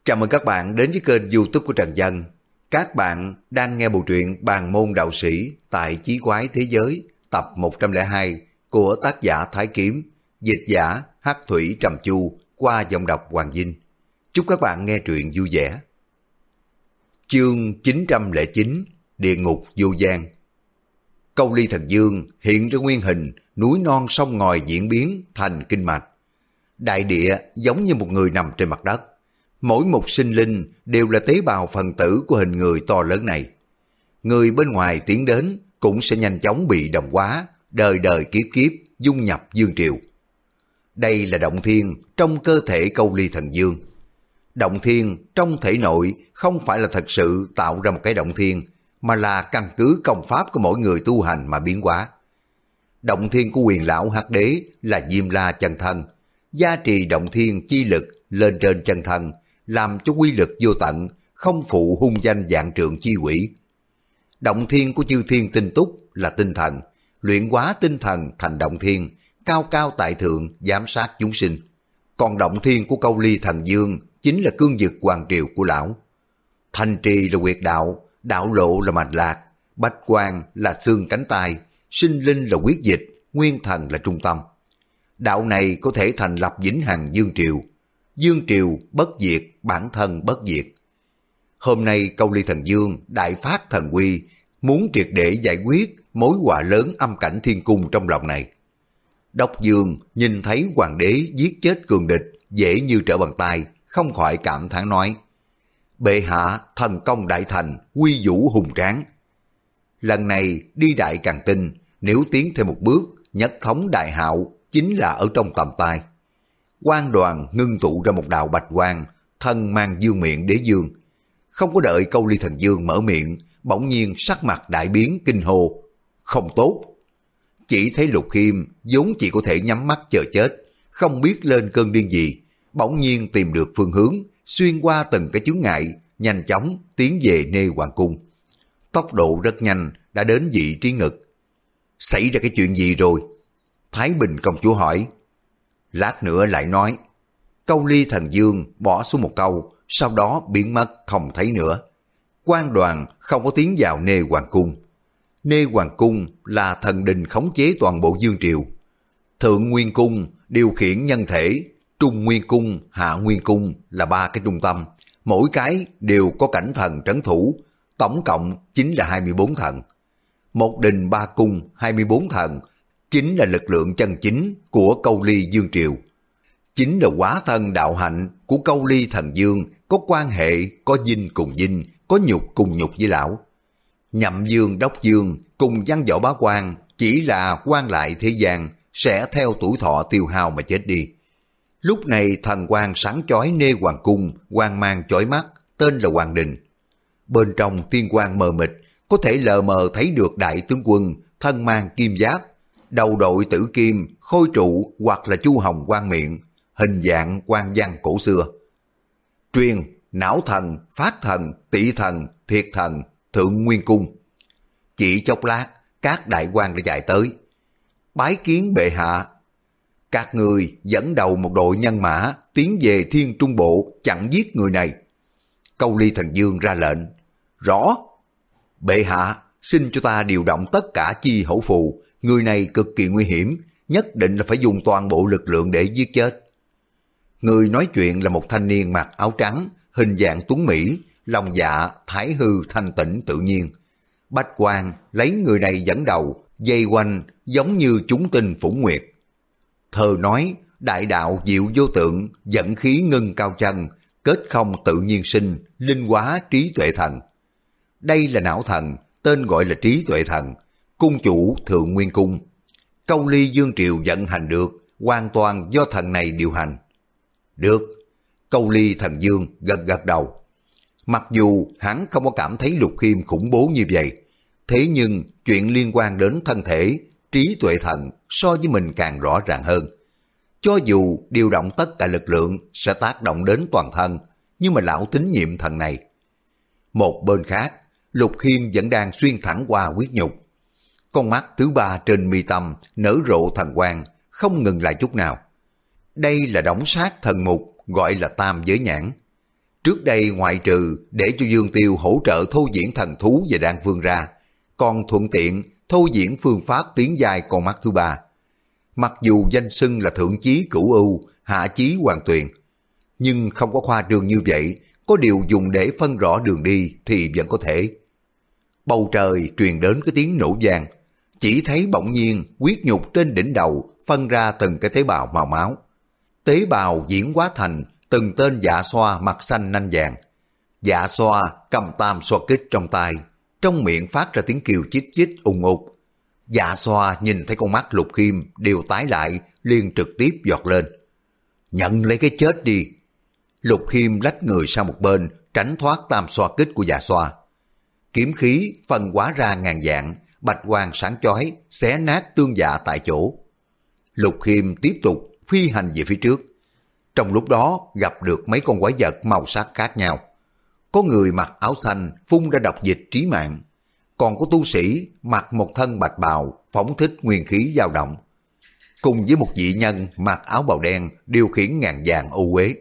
Chào mừng các bạn đến với kênh YouTube của Trần Dân. Các bạn đang nghe bộ truyện Bàn Môn Đạo Sĩ tại Chí Quái Thế Giới tập 102 của tác giả Thái Kiếm, dịch giả Hắc Thủy Trầm Chu qua giọng đọc Hoàng Vinh. Chúc các bạn nghe truyện vui vẻ. Chương 909 Địa Ngục Vô Gian. Câu Ly Thần Dương hiện ra nguyên hình núi non sông ngòi diễn biến thành kinh mạch. Đại địa giống như một người nằm trên mặt đất. Mỗi một sinh linh đều là tế bào phần tử của hình người to lớn này. Người bên ngoài tiến đến cũng sẽ nhanh chóng bị đồng hóa, đời đời kiếp kiếp dung nhập dương triều. Đây là động thiên trong cơ thể Câu Ly Thần Dương. Động thiên trong thể nội không phải là thật sự tạo ra một cái động thiên, mà là căn cứ công pháp của mỗi người tu hành mà biến hóa. Động thiên của Quyền Lão Hắc Đế là Diêm La chân thân, gia trì động thiên chi lực lên trên chân thân, làm cho quy lực vô tận, không phụ hung danh vạn trượng chi quỷ. Động thiên của Chư Thiên Tinh Túc là tinh thần, luyện hóa tinh thần thành động thiên, cao cao tại thượng giám sát chúng sinh. Còn động thiên của Câu Ly Thần Dương chính là cương vực hoàng triều của lão. Thành trì là huyệt đạo, đạo lộ là mạch lạc, bách quan là xương cánh tay, sinh linh là huyết dịch, nguyên thần là trung tâm. Đạo này có thể thành lập vĩnh hằng dương triều. Dương triều bất diệt, bản thân bất diệt. Hôm nay Câu Ly Thần Dương đại phát thần uy, muốn triệt để giải quyết mối họa lớn âm cảnh thiên cung trong lòng này. Đốc Dương nhìn thấy hoàng đế giết chết cường địch dễ như trở bàn tay, không khỏi cảm thán nói: bệ hạ thần công đại thành, quy vũ hùng tráng. Lần này đi Đại Càn Tinh, nếu tiến thêm một bước, nhất thống đại hạo chính là ở trong tầm tay. Quan đoàn ngưng tụ ra một đạo bạch quang, thân mang dương miệng đế dương. Không có đợi Câu Ly Thần Dương mở miệng, bỗng nhiên sắc mặt đại biến kinh hô: không tốt! Chỉ thấy Lục Khiêm vốn chỉ có thể nhắm mắt chờ chết, không biết lên cơn điên gì, bỗng nhiên tìm được phương hướng, xuyên qua từng cái chướng ngại, nhanh chóng tiến về Nê Hoàng Cung. Tốc độ rất nhanh, đã đến vị trí ngực. Xảy ra cái chuyện gì rồi? Thái Bình công chúa hỏi. Lát nữa lại nói. Câu Ly Thần Dương bỏ xuống một câu, sau đó biến mất không thấy nữa. Quan đoàn không có tiến vào Nê Hoàng Cung. Nê Hoàng Cung là thần đình khống chế toàn bộ dương triều. Thượng Nguyên Cung điều khiển nhân thể, Trung Nguyên Cung, Hạ Nguyên Cung là ba cái trung tâm, mỗi cái đều có cảnh thần trấn thủ, tổng cộng chính là 24 thần. Một đình ba cung, 24 thần, chính là lực lượng chân chính của Câu Ly Dương Triều. Chính là hóa thân đạo hạnh của Câu Ly Thần Dương, có quan hệ, có dinh cùng dinh, có nhục cùng nhục với lão. Nhậm Dương, Đốc Dương cùng văn võ bá quan chỉ là quan lại thế gian, sẽ theo tuổi thọ tiêu hao mà chết đi. Lúc này thần quang sáng chói Nê Hoàng Cung, quang mang chói mắt, tên là Hoàng Đình. Bên trong tiên quang mờ mịt, có thể lờ mờ thấy được đại tướng quân thân mang kim giáp, đầu đội tử kim, khôi trụ hoặc là chu hồng quang miệng, hình dạng quan văn cổ xưa. Truyền, não thần, phát thần, tỷ thần, thiệt thần, Thượng Nguyên Cung. Chỉ chốc lát, các đại quan đã chạy tới. Bái kiến bệ hạ. Các người dẫn đầu một đội nhân mã tiến về Thiên Trung Bộ chặn giết người này. Câu Ly Thần Dương ra lệnh. Rõ. Bệ hạ, xin cho ta điều động tất cả chi hổ phù. Người này cực kỳ nguy hiểm, nhất định là phải dùng toàn bộ lực lượng để giết chết. Người nói chuyện là một thanh niên mặc áo trắng, hình dạng tuấn mỹ, lòng dạ thái hư thanh tĩnh tự nhiên. Bách quan lấy người này dẫn đầu, dây quanh giống như chúng tinh phủng nguyệt. Thơ nói, đại đạo diệu vô tượng, dẫn khí ngưng cao chân, kết không tự nhiên sinh, linh hóa trí tuệ thần. Đây là não thần, tên gọi là trí tuệ thần, cung chủ Thượng Nguyên Cung. Câu Ly Dương Triều vận hành được, hoàn toàn do thần này điều hành. Được, Câu Ly Thần Dương gật gật đầu. Mặc dù hắn không có cảm thấy Lục Khiêm khủng bố như vậy, thế nhưng chuyện liên quan đến thân thể, trí tuệ thần so với mình càng rõ ràng hơn. Cho dù điều động tất cả lực lượng sẽ tác động đến toàn thân, nhưng mà lão tín nhiệm thần này. Một bên khác, Lục Khiêm vẫn đang xuyên thẳng qua huyết nhục. Con mắt thứ ba trên mi tâm nở rộ thần quang, không ngừng lại chút nào. Đây là đống sát thần mục, gọi là tam giới nhãn. Trước đây ngoại trừ để cho Dương Tiêu hỗ trợ thô diễn thần thú và đan phương ra, còn thuận tiện thô diễn phương pháp tiến giai con mắt thứ ba. Mặc dù danh xưng là thượng chí cửu ưu, hạ chí hoàn tuyền, nhưng không có khoa trương như vậy, có điều dùng để phân rõ đường đi thì vẫn có thể. Bầu trời truyền đến cái tiếng nổ vang, chỉ thấy bỗng nhiên huyết nhục trên đỉnh đầu phân ra từng cái tế bào màu máu. Tế bào diễn hóa thành từng tên dạ xoa mặt xanh nanh vàng. Dạ xoa cầm tam xoa kích trong tay, trong miệng phát ra tiếng kêu chích chích ùng ục. Dạ xoa nhìn thấy con mắt Lục Khiêm đều tái lại, liền trực tiếp giọt lên. Nhận lấy cái chết đi. Lục Khiêm lách người sang một bên, tránh thoát tam xoa kích của dạ xoa. Kiếm khí phân hóa ra ngàn dạng, bạch quang sáng chói, xé nát tương dạ tại chỗ. Lục Khiêm tiếp tục phi hành về phía trước. Trong lúc đó gặp được mấy con quái vật màu sắc khác nhau. Có người mặc áo xanh phun ra độc dịch trí mạng, còn có tu sĩ mặc một thân bạch bào phóng thích nguyên khí dao động, cùng với một vị nhân mặc áo bào đen điều khiển ngàn vàng ô uế.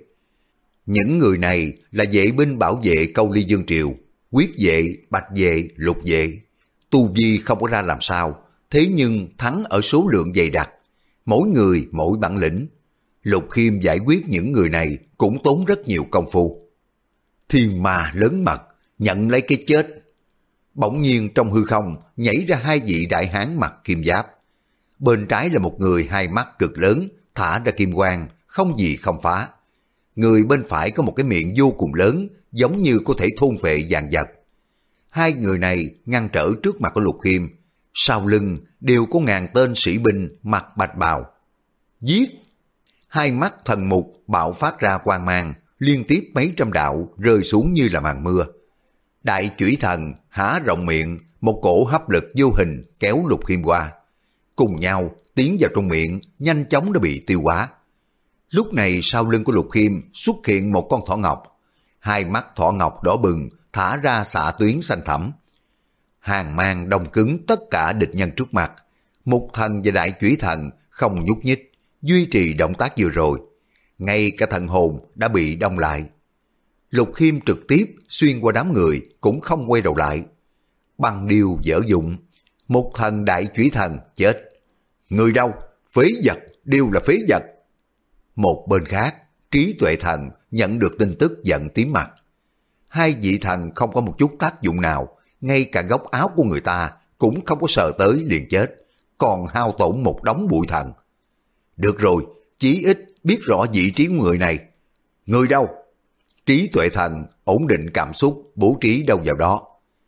Những người này là vệ binh bảo vệ Câu Ly Dương Triều, quyết vệ, bạch vệ, lục vệ. Tu vi không có ra làm sao, thế nhưng thắng ở số lượng dày đặc, mỗi người mỗi bản lĩnh. Lục Khiêm giải quyết những người này cũng tốn rất nhiều công phu. Thiên ma lớn mật, nhận lấy cái chết. Bỗng nhiên trong hư không nhảy ra hai vị đại hán mặc kim giáp. Bên trái là một người hai mắt cực lớn, thả ra kim quang, không gì không phá. Người bên phải có một cái miệng vô cùng lớn, giống như có thể thôn phệ vạn vật. Hai người này ngăn trở trước mặt của Lục Khiêm, sau lưng đều có ngàn tên sĩ binh mặc bạch bào. Giết! Hai mắt thần mục bạo phát ra quang mang, liên tiếp mấy trăm đạo rơi xuống như là màn mưa. Đại chủy thần há rộng miệng, một cổ hấp lực vô hình kéo Lục Khiêm qua. Cùng nhau tiến vào trong miệng, nhanh chóng đã bị tiêu hóa. Lúc này sau lưng của Lục Khiêm xuất hiện một con thỏ ngọc. Hai mắt thỏ ngọc đỏ bừng, thả ra xạ tuyến xanh thẳm. Hàng mang đông cứng tất cả địch nhân trước mặt. Mục thần và đại chủy thần không nhúc nhích, duy trì động tác vừa rồi. Ngay cả thần hồn đã bị đông lại. Lục Khiêm trực tiếp xuyên qua đám người cũng không quay đầu lại. Băng điêu dở dụng, một thần đại chủy thần chết. Người đâu? Phế vật, đều là phế vật. Một bên khác, trí tuệ thần nhận được tin tức giận tím mặt. Hai vị thần không có một chút tác dụng nào, ngay cả góc áo của người ta cũng không có sờ tới liền chết, còn hao tổn một đống bụi thần. Được rồi, chí ít biết rõ vị trí của người này. Người đâu? Trí tuệ thần ổn định cảm xúc, bố trí đâu vào đó.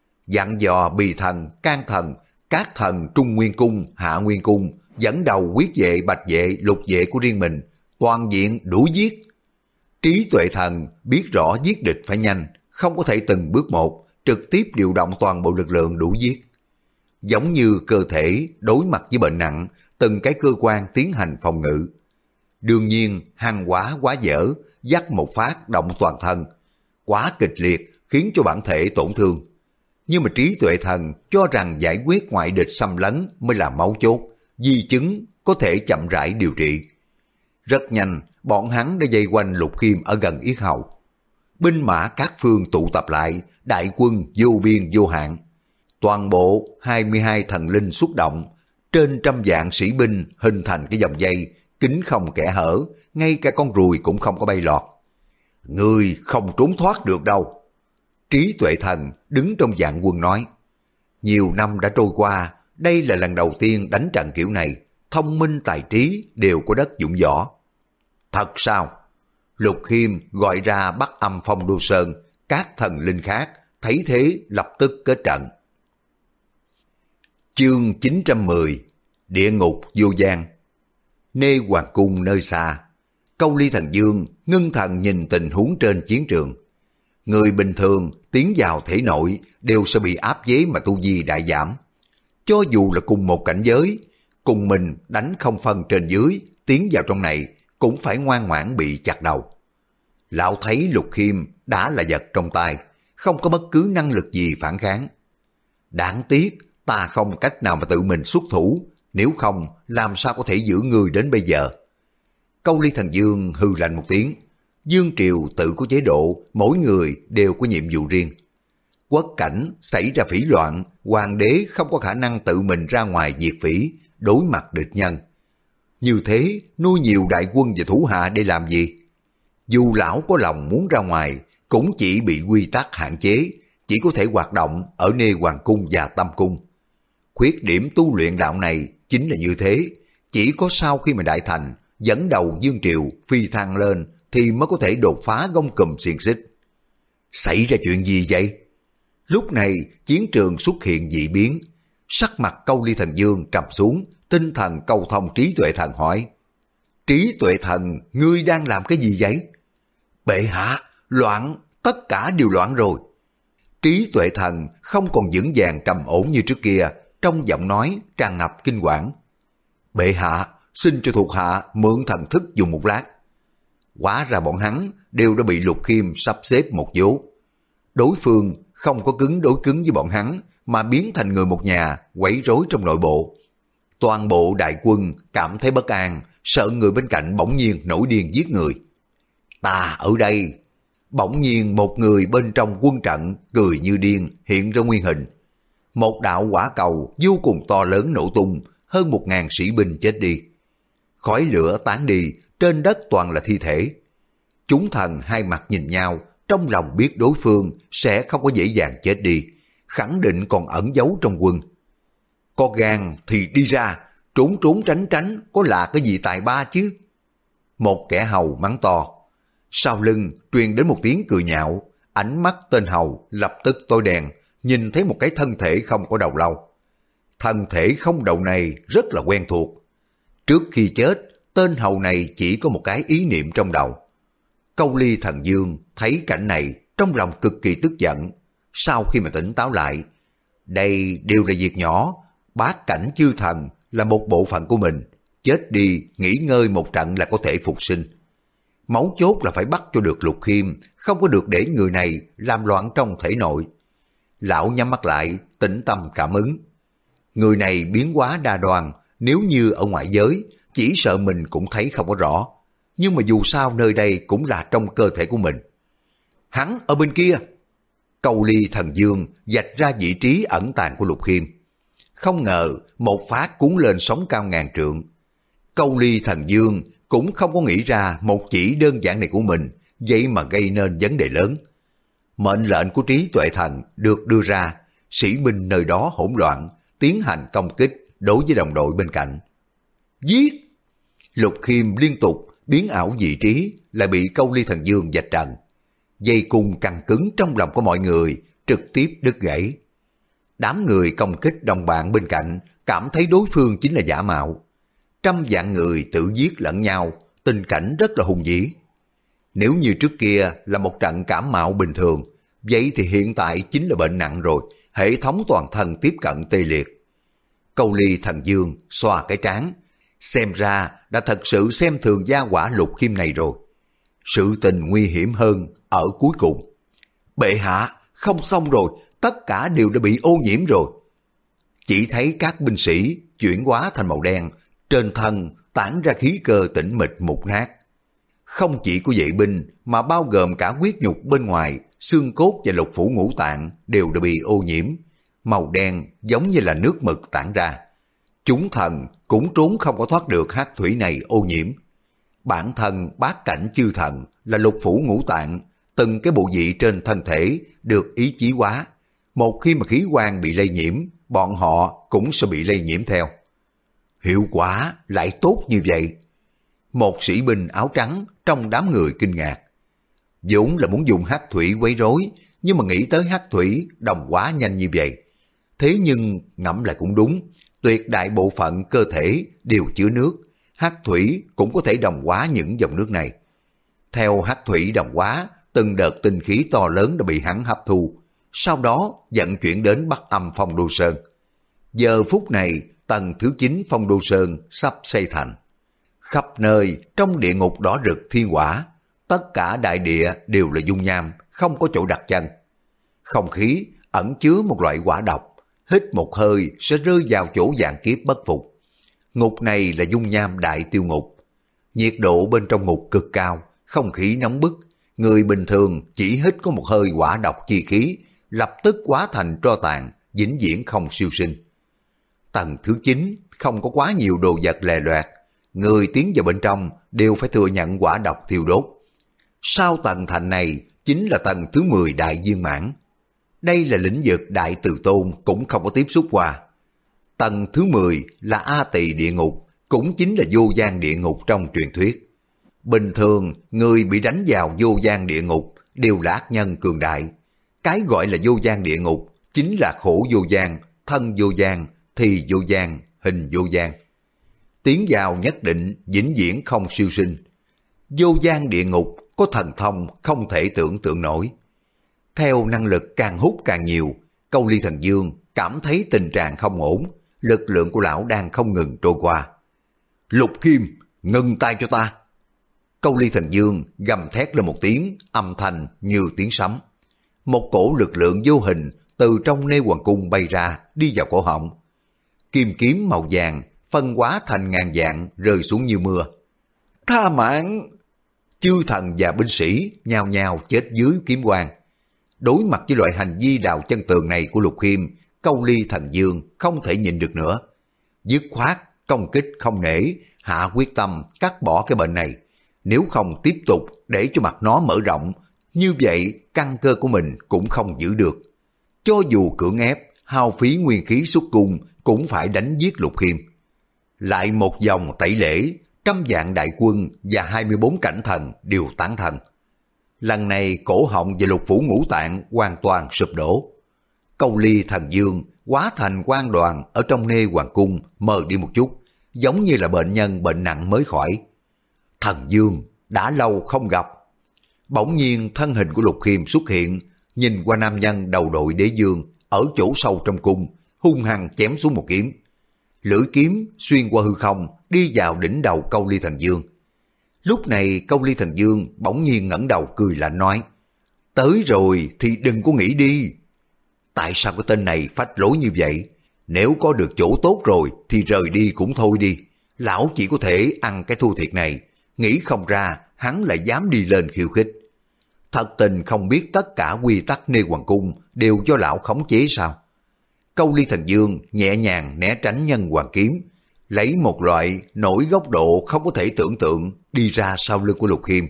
Dặn dò bì thần, can thần, các thần Trung Nguyên Cung, Hạ Nguyên Cung, dẫn đầu quyết vệ, bạch vệ, lục vệ của riêng mình, toàn diện đuổi giết. Trí tuệ thần biết rõ giết địch phải nhanh, không có thể từng bước một, trực tiếp điều động toàn bộ lực lượng đuổi giết. Giống như cơ thể đối mặt với bệnh nặng, từng cái cơ quan tiến hành phòng ngự. Đương nhiên, hàng quá dở, dắt một phát động toàn thân. Quá kịch liệt, khiến cho bản thể tổn thương. Nhưng mà trí tuệ thần cho rằng giải quyết ngoại địch xâm lấn mới là mấu chốt, di chứng có thể chậm rãi điều trị. Rất nhanh, bọn hắn đã vây quanh Lục Khiêm ở gần yết hầu. Binh mã các phương tụ tập lại, đại quân vô biên vô hạn. Toàn bộ 22 thần linh xuất động, trên trăm vạn sĩ binh hình thành cái vòng dây, kín không kẽ hở, ngay cả con ruồi cũng không có bay lọt. Người không trốn thoát được đâu. Trí tuệ thần đứng trong vạn quân nói. Nhiều năm đã trôi qua, đây là lần đầu tiên đánh trận kiểu này, thông minh tài trí đều có đất dụng võ. Thật sao? Lục Khiêm gọi ra Bắc Âm Phong Đô Sơn, các thần linh khác, thấy thế lập tức kết trận. Chương 910 Địa ngục vô gian. Nê Hoàng Cung nơi xa, Câu Ly Thần Dương ngưng thần nhìn tình huống trên chiến trường. Người bình thường tiến vào thể nội đều sẽ bị áp chế mà tu vi đại giảm. Cho dù là cùng một cảnh giới, cùng mình đánh không phân trên dưới, tiến vào trong này cũng phải ngoan ngoãn bị chặt đầu. Lão thấy Lục Khiêm đã là vật trong tay, không có bất cứ năng lực gì phản kháng. Đáng tiếc ta không cách nào mà tự mình xuất thủ, nếu không làm sao có thể giữ người đến bây giờ. Câu Ly Thần Dương hừ lạnh một tiếng, Dương triều tự có chế độ, mỗi người đều có nhiệm vụ riêng. Quốc cảnh xảy ra phỉ loạn, hoàng đế không có khả năng tự mình ra ngoài diệt phỉ, đối mặt địch nhân. Như thế, nuôi nhiều đại quân và thủ hạ để làm gì? Dù lão có lòng muốn ra ngoài, cũng chỉ bị quy tắc hạn chế, chỉ có thể hoạt động ở nơi hoàng cung và tâm cung. Khuyết điểm tu luyện đạo này chính là như thế, chỉ có sau khi mà đại thành, dẫn đầu Dương triều phi thăng lên thì mới có thể đột phá gông cùm xiềng xích. Xảy ra chuyện gì vậy? Lúc này chiến trường xuất hiện dị biến, sắc mặt Câu Ly Thần Dương trầm xuống, tinh thần câu thông Trí Tuệ Thần hỏi: Trí Tuệ Thần, ngươi đang làm cái gì vậy? Bệ hạ, loạn, tất cả đều loạn rồi. Trí Tuệ Thần không còn vững vàng trầm ổn như trước kia, trong giọng nói tràn ngập kinh quản. Bệ hạ, xin cho thuộc hạ mượn thần thức dùng một lát. Hóa ra bọn hắn đều đã bị Lục Khiêm sắp xếp một vố. Đối phương không có cứng đối cứng với bọn hắn, mà biến thành người một nhà, quấy rối trong nội bộ. Toàn bộ đại quân cảm thấy bất an, sợ người bên cạnh bỗng nhiên nổi điên giết người. Ta ở đây. Bỗng nhiên một người bên trong quân trận cười như điên hiện ra nguyên hình. Một đạo hỏa cầu vô cùng to lớn nổ tung, hơn 1000 sĩ binh chết đi. Khói lửa tán đi, trên đất toàn là thi thể. Chúng thần hai mặt nhìn nhau, trong lòng biết đối phương sẽ không có dễ dàng chết đi, khẳng định còn ẩn giấu trong quân. Có gan thì đi ra, trốn trốn tránh tránh có là cái gì tài ba chứ? Một kẻ hầu mắng to. Sau lưng truyền đến một tiếng cười nhạo, ánh mắt tên hầu lập tức tối đen, nhìn thấy một cái thân thể không có đầu lâu. Thân thể không đầu này rất là quen thuộc. Trước khi chết, tên hầu này chỉ có một cái ý niệm trong đầu. Câu Ly Thần Dương thấy cảnh này trong lòng cực kỳ tức giận. Sau khi mà tỉnh táo lại, đây đều là việc nhỏ, bát cảnh chư thần là một bộ phận của mình, chết đi nghỉ ngơi một trận là có thể phục sinh. Mấu chốt là phải bắt cho được Lục Khiêm, không có được để người này làm loạn trong thể nội. Lão nhắm mắt lại, tĩnh tâm cảm ứng. Người này biến hóa đa đoan, nếu như ở ngoại giới, chỉ sợ mình cũng thấy không có rõ. Nhưng mà dù sao nơi đây cũng là trong cơ thể của mình. Hắn ở bên kia. Câu Ly Thần Dương vạch ra vị trí ẩn tàng của Lục Khiêm. Không ngờ một phát cuốn lên sóng cao ngàn trượng. Câu Ly Thần Dương cũng không có nghĩ ra một chỉ đơn giản này của mình, vậy mà gây nên vấn đề lớn. Mệnh lệnh của Trí Tuệ Thần được đưa ra, sĩ binh nơi đó hỗn loạn, tiến hành công kích đối với đồng đội bên cạnh. Giết! Lục Khiêm liên tục biến ảo vị trí, lại bị Câu Ly Thần Dương vạch trần. Dây cung căng cứng trong lòng của mọi người trực tiếp đứt gãy. Đám người công kích đồng bạn bên cạnh cảm thấy đối phương chính là giả mạo. Trăm vạn người tự giết lẫn nhau, tình cảnh rất là hùng vĩ. Nếu như trước kia là một trận cảm mạo bình thường, vậy thì hiện tại chính là bệnh nặng rồi, hệ thống toàn thân tiếp cận tê liệt. Câu Ly Thần Dương xoa cái trán, xem ra đã thật sự xem thường gia hỏa Lục Khiêm này rồi. Sự tình nguy hiểm hơn ở cuối cùng. Bệ hạ, không xong rồi, tất cả đều đã bị ô nhiễm rồi. Chỉ thấy các binh sĩ chuyển hóa thành màu đen, trên thân tản ra khí cơ tĩnh mịch mục nát. Không chỉ có vệ binh mà bao gồm cả huyết nhục bên ngoài, xương cốt và lục phủ ngũ tạng đều đã bị ô nhiễm, màu đen giống như là nước mực tản ra. Chúng thần cũng trốn không có thoát được hắc thủy này ô nhiễm. Bản thân bát cảnh chư thần là lục phủ ngũ tạng, từng cái bộ vị trên thân thể được ý chí hóa. Một khi mà khí quan bị lây nhiễm, bọn họ cũng sẽ bị lây nhiễm theo. Hiệu quả lại tốt như vậy. Một sĩ binh áo trắng trong đám người kinh ngạc. Vốn là muốn dùng hắc thủy quấy rối, nhưng mà nghĩ tới hắc thủy đồng hóa nhanh như vậy. Thế nhưng ngẫm lại cũng đúng, tuyệt đại bộ phận cơ thể đều chứa nước, hắc thủy cũng có thể đồng hóa những dòng nước này. Theo hắc thủy đồng hóa, từng đợt tinh khí to lớn đã bị hắn hấp thu, sau đó vận chuyển đến Bắc Âm Phong Đô Sơn. Giờ phút này, tầng thứ 9 Phong Đô Sơn sắp xây thành. Khắp nơi trong địa ngục đỏ rực thiên hỏa, tất cả đại địa đều là dung nham, không có chỗ đặt chân. Không khí ẩn chứa một loại hỏa độc, hít một hơi sẽ rơi vào chỗ vạn kiếp bất phục. Ngục này là dung nham đại tiêu ngục. Nhiệt độ bên trong ngục cực cao, không khí nóng bức, người bình thường chỉ hít có một hơi hỏa độc chi khí, lập tức hóa thành tro tàn, vĩnh viễn không siêu sinh. Tầng thứ 9 không có quá nhiều đồ vật lè loẹt, người tiến vào bên trong đều phải thừa nhận hỏa độc thiêu đốt. Sau tầng thành này chính là tầng thứ 10 đại viên mãn. Đây là lĩnh vực đại từ tôn cũng không có tiếp xúc qua. Tầng thứ 10 là A Tỳ địa ngục, cũng chính là vô gian địa ngục trong truyền thuyết. Bình thường, người bị đánh vào vô gian địa ngục đều là ác nhân cường đại. Cái gọi là vô gian địa ngục chính là khổ vô gian, thân vô gian, thì vô gian, hình vô gian. Tiến vào nhất định vĩnh viễn không siêu sinh. Vô gian địa ngục có thần thông không thể tưởng tượng nổi. Theo năng lực càng hút càng nhiều, Câu Ly Thần Dương cảm thấy tình trạng không ổn, lực lượng của lão đang không ngừng trôi qua. Lục Khiêm, ngừng tay cho ta. Câu Ly Thần Dương gầm thét lên một tiếng, âm thanh như tiếng sấm. Một cổ lực lượng vô hình từ trong Nê Hoàng Cung bay ra, đi vào cổ họng. Kim kiếm màu vàng phân hóa thành ngàn vạn rơi xuống như mưa. Tha mạng! Chư thần và binh sĩ nhao nhao chết dưới kiếm quang. Đối mặt với loại hành vi đào chân tường này của Lục Khiêm, Câu Ly Thần Dương không thể nhịn được nữa. Dứt khoát, công kích không nể, hạ quyết tâm cắt bỏ cái bệnh này. Nếu không tiếp tục để cho mặt nó mở rộng, như vậy căn cơ của mình cũng không giữ được. Cho dù cưỡng ép, hao phí nguyên khí xuất cung cũng phải đánh giết Lục Khiêm. Lại một vòng tẩy lễ, 100 vạn đại quân và 24 cảnh thần đều tán thành. Lần này cổ họng và lục phủ ngũ tạng hoàn toàn sụp đổ. Câu Ly Thần Dương hóa thành quang đoàn ở trong Nê Hoàng Cung mờ đi một chút, giống như là bệnh nhân bệnh nặng mới khỏi. Thần Dương, đã lâu không gặp. Bỗng nhiên thân hình của Lục Khiêm xuất hiện, nhìn qua nam nhân đầu đội đế dương ở chỗ sâu trong cung, hung hăng chém xuống một kiếm. Lưỡi kiếm xuyên qua hư không, đi vào đỉnh đầu Câu Ly Thần Dương. Lúc này Câu Ly Thần Dương bỗng nhiên ngẩng đầu cười lạnh nói, tới rồi thì đừng có nghĩ đi. Tại sao cái tên này phách lối như vậy? Nếu có được chỗ tốt rồi thì rời đi cũng thôi đi. Lão chỉ có thể ăn cái thua thiệt này. Nghĩ không ra hắn lại dám đi lên khiêu khích. Thật tình không biết tất cả quy tắc Nê Hoàng Cung đều do lão khống chế sao? Câu Ly Thần Dương nhẹ nhàng né tránh nhân hoàng kiếm, lấy một loại nổi góc độ không có thể tưởng tượng đi ra sau lưng của Lục Khiêm.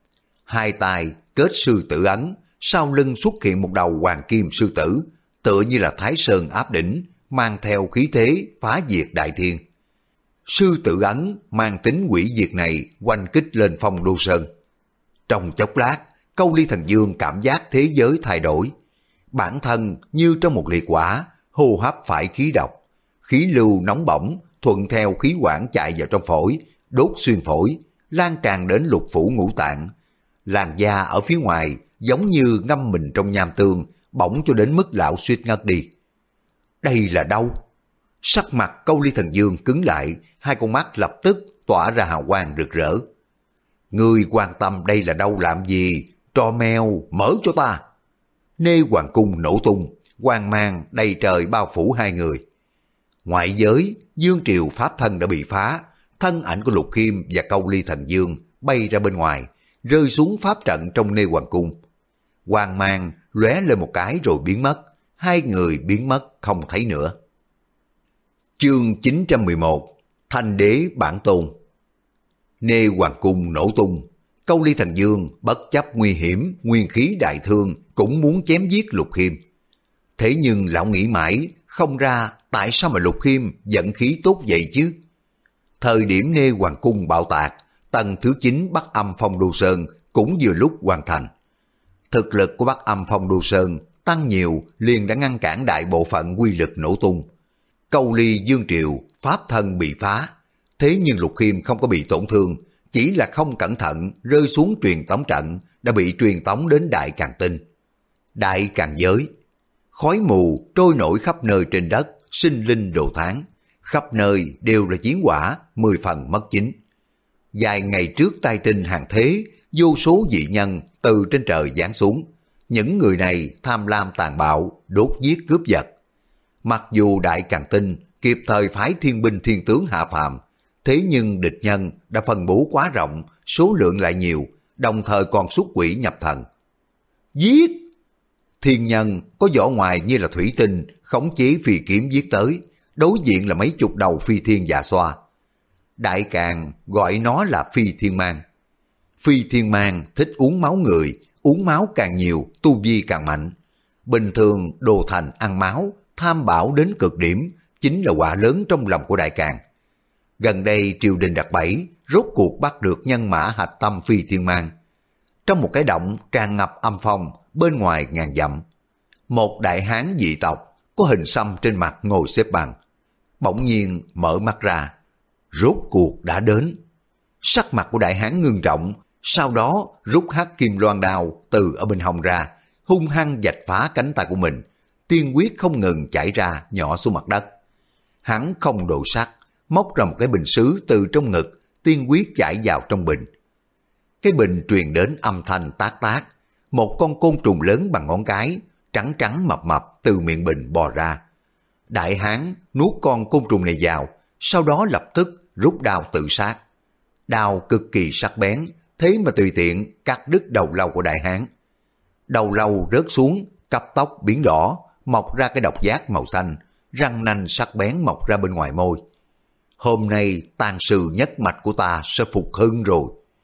Hai tay kết sư tử ấn, sau lưng xuất hiện một đầu hoàng kim sư tử, tựa như là Thái Sơn áp đỉnh, mang theo khí thế phá diệt đại thiên. Sư tử ấn mang tính hủy diệt này oanh kích lên Phong Đô Sơn. Trong chốc lát, Câu Ly Thần Dương cảm giác thế giới thay đổi. Bản thân như trong một liệt hỏa, hô hấp phải khí độc. Khí lưu nóng bỏng thuận theo khí quản chạy vào trong phổi, đốt xuyên phổi, lan tràn đến lục phủ ngũ tạng. Làn da ở phía ngoài giống như ngâm mình trong nham tương, bỏng cho đến mức lão suýt ngất đi. Đây là đâu? Sắc mặt Câu Ly Thần Dương cứng lại, hai con mắt lập tức tỏa ra hào quang rực rỡ. Ngươi quan tâm đây là đâu làm gì? Trò mèo, mở cho ta! Nê Hoàng Cung nổ tung, quang mang đầy trời bao phủ hai người. Ngoại giới, Dương Triều Pháp thân đã bị phá, thân ảnh của Lục Khiêm và Câu Ly Thần Dương bay ra bên ngoài, rơi xuống pháp trận trong Nê Hoàng Cung. Quang mang lóe lên một cái rồi biến mất, hai người biến mất không thấy nữa. Chương 911 Thanh Đế Bản Tôn. Nê Hoàng Cung nổ tung, Câu Ly Thần Dương bất chấp nguy hiểm, nguyên khí đại thương cũng muốn chém giết Lục Khiêm. Thế nhưng lão nghĩ mãi không ra tại sao mà Lục Khiêm vận khí tốt vậy chứ. Thời điểm Nê Hoàng Cung bạo tạc, tầng thứ 9 Bắc Âm Phong Đô Sơn cũng vừa lúc hoàn thành. Thực lực của Bắc Âm Phong Đô Sơn tăng nhiều liền đã ngăn cản đại bộ phận quy lực nổ tung. Câu Ly Dương Triều pháp thân bị phá, thế nhưng Lục Khiêm không có bị tổn thương, chỉ là không cẩn thận rơi xuống truyền tống trận, đã bị truyền tống đến Đại Càn Tinh. Đại Càn Giới, khói mù trôi nổi khắp nơi trên đất, sinh linh đồ tháng, khắp nơi đều là chiến hỏa, 10 phần mất chính. Vài ngày trước tai tinh hàng thế, vô số dị nhân từ trên trời giáng xuống. Những người này tham lam tàn bạo, đốt giết cướp giật. Mặc dù Đại Càn Tinh kịp thời phái thiên binh thiên tướng hạ phàm, thế nhưng địch nhân đã phân bố quá rộng, số lượng lại nhiều, đồng thời còn xuất quỷ nhập thần. Giết! Thiên nhân có vỏ ngoài như là thủy tinh, khống chế phi kiếm giết tới, đối diện là mấy chục đầu phi thiên dạ xoa. Đại Càn gọi nó là phi thiên mang. Phi thiên mang thích uống máu người, uống máu càng nhiều, tu vi càng mạnh. Bình thường đồ thành ăn máu, tham bảo đến cực điểm, chính là quả lớn trong lòng của Đại Càn. Gần đây triều đình đặt bẫy, rốt cuộc bắt được nhân mã hạch tâm phi thiên mang. Trong một cái động tràn ngập âm phong, bên ngoài ngàn dặm, một đại hán dị tộc có hình xăm trên mặt ngồi xếp bằng, bỗng nhiên mở mắt ra. Rốt cuộc đã đến. Sắc mặt của đại hán ngưng trọng, sau đó rút hắc kim loan đao từ ở bên hông ra, hung hăng vạch phá cánh tay của mình, tiên huyết không ngừng chảy ra nhỏ xuống mặt đất. Hắn không độ sắc, móc ra một cái bình sứ từ trong ngực, tiên huyết chảy vào trong bình. Cái bình truyền đến âm thanh tát tát, một con côn trùng lớn bằng ngón cái, trắng trắng mập mập từ miệng bình bò ra. Đại hán nuốt con côn trùng này vào, sau đó lập tức rút đao tự sát. Đao cực kỳ sắc bén, thế mà tùy tiện cắt đứt đầu lâu của đại hán. Đầu lâu rớt xuống, cấp tóc biến đỏ, mọc ra cái độc giác màu xanh, răng nanh sắc bén mọc ra bên ngoài môi. Hôm nay tàn sư nhất mạch của ta sẽ phục hưng rồi.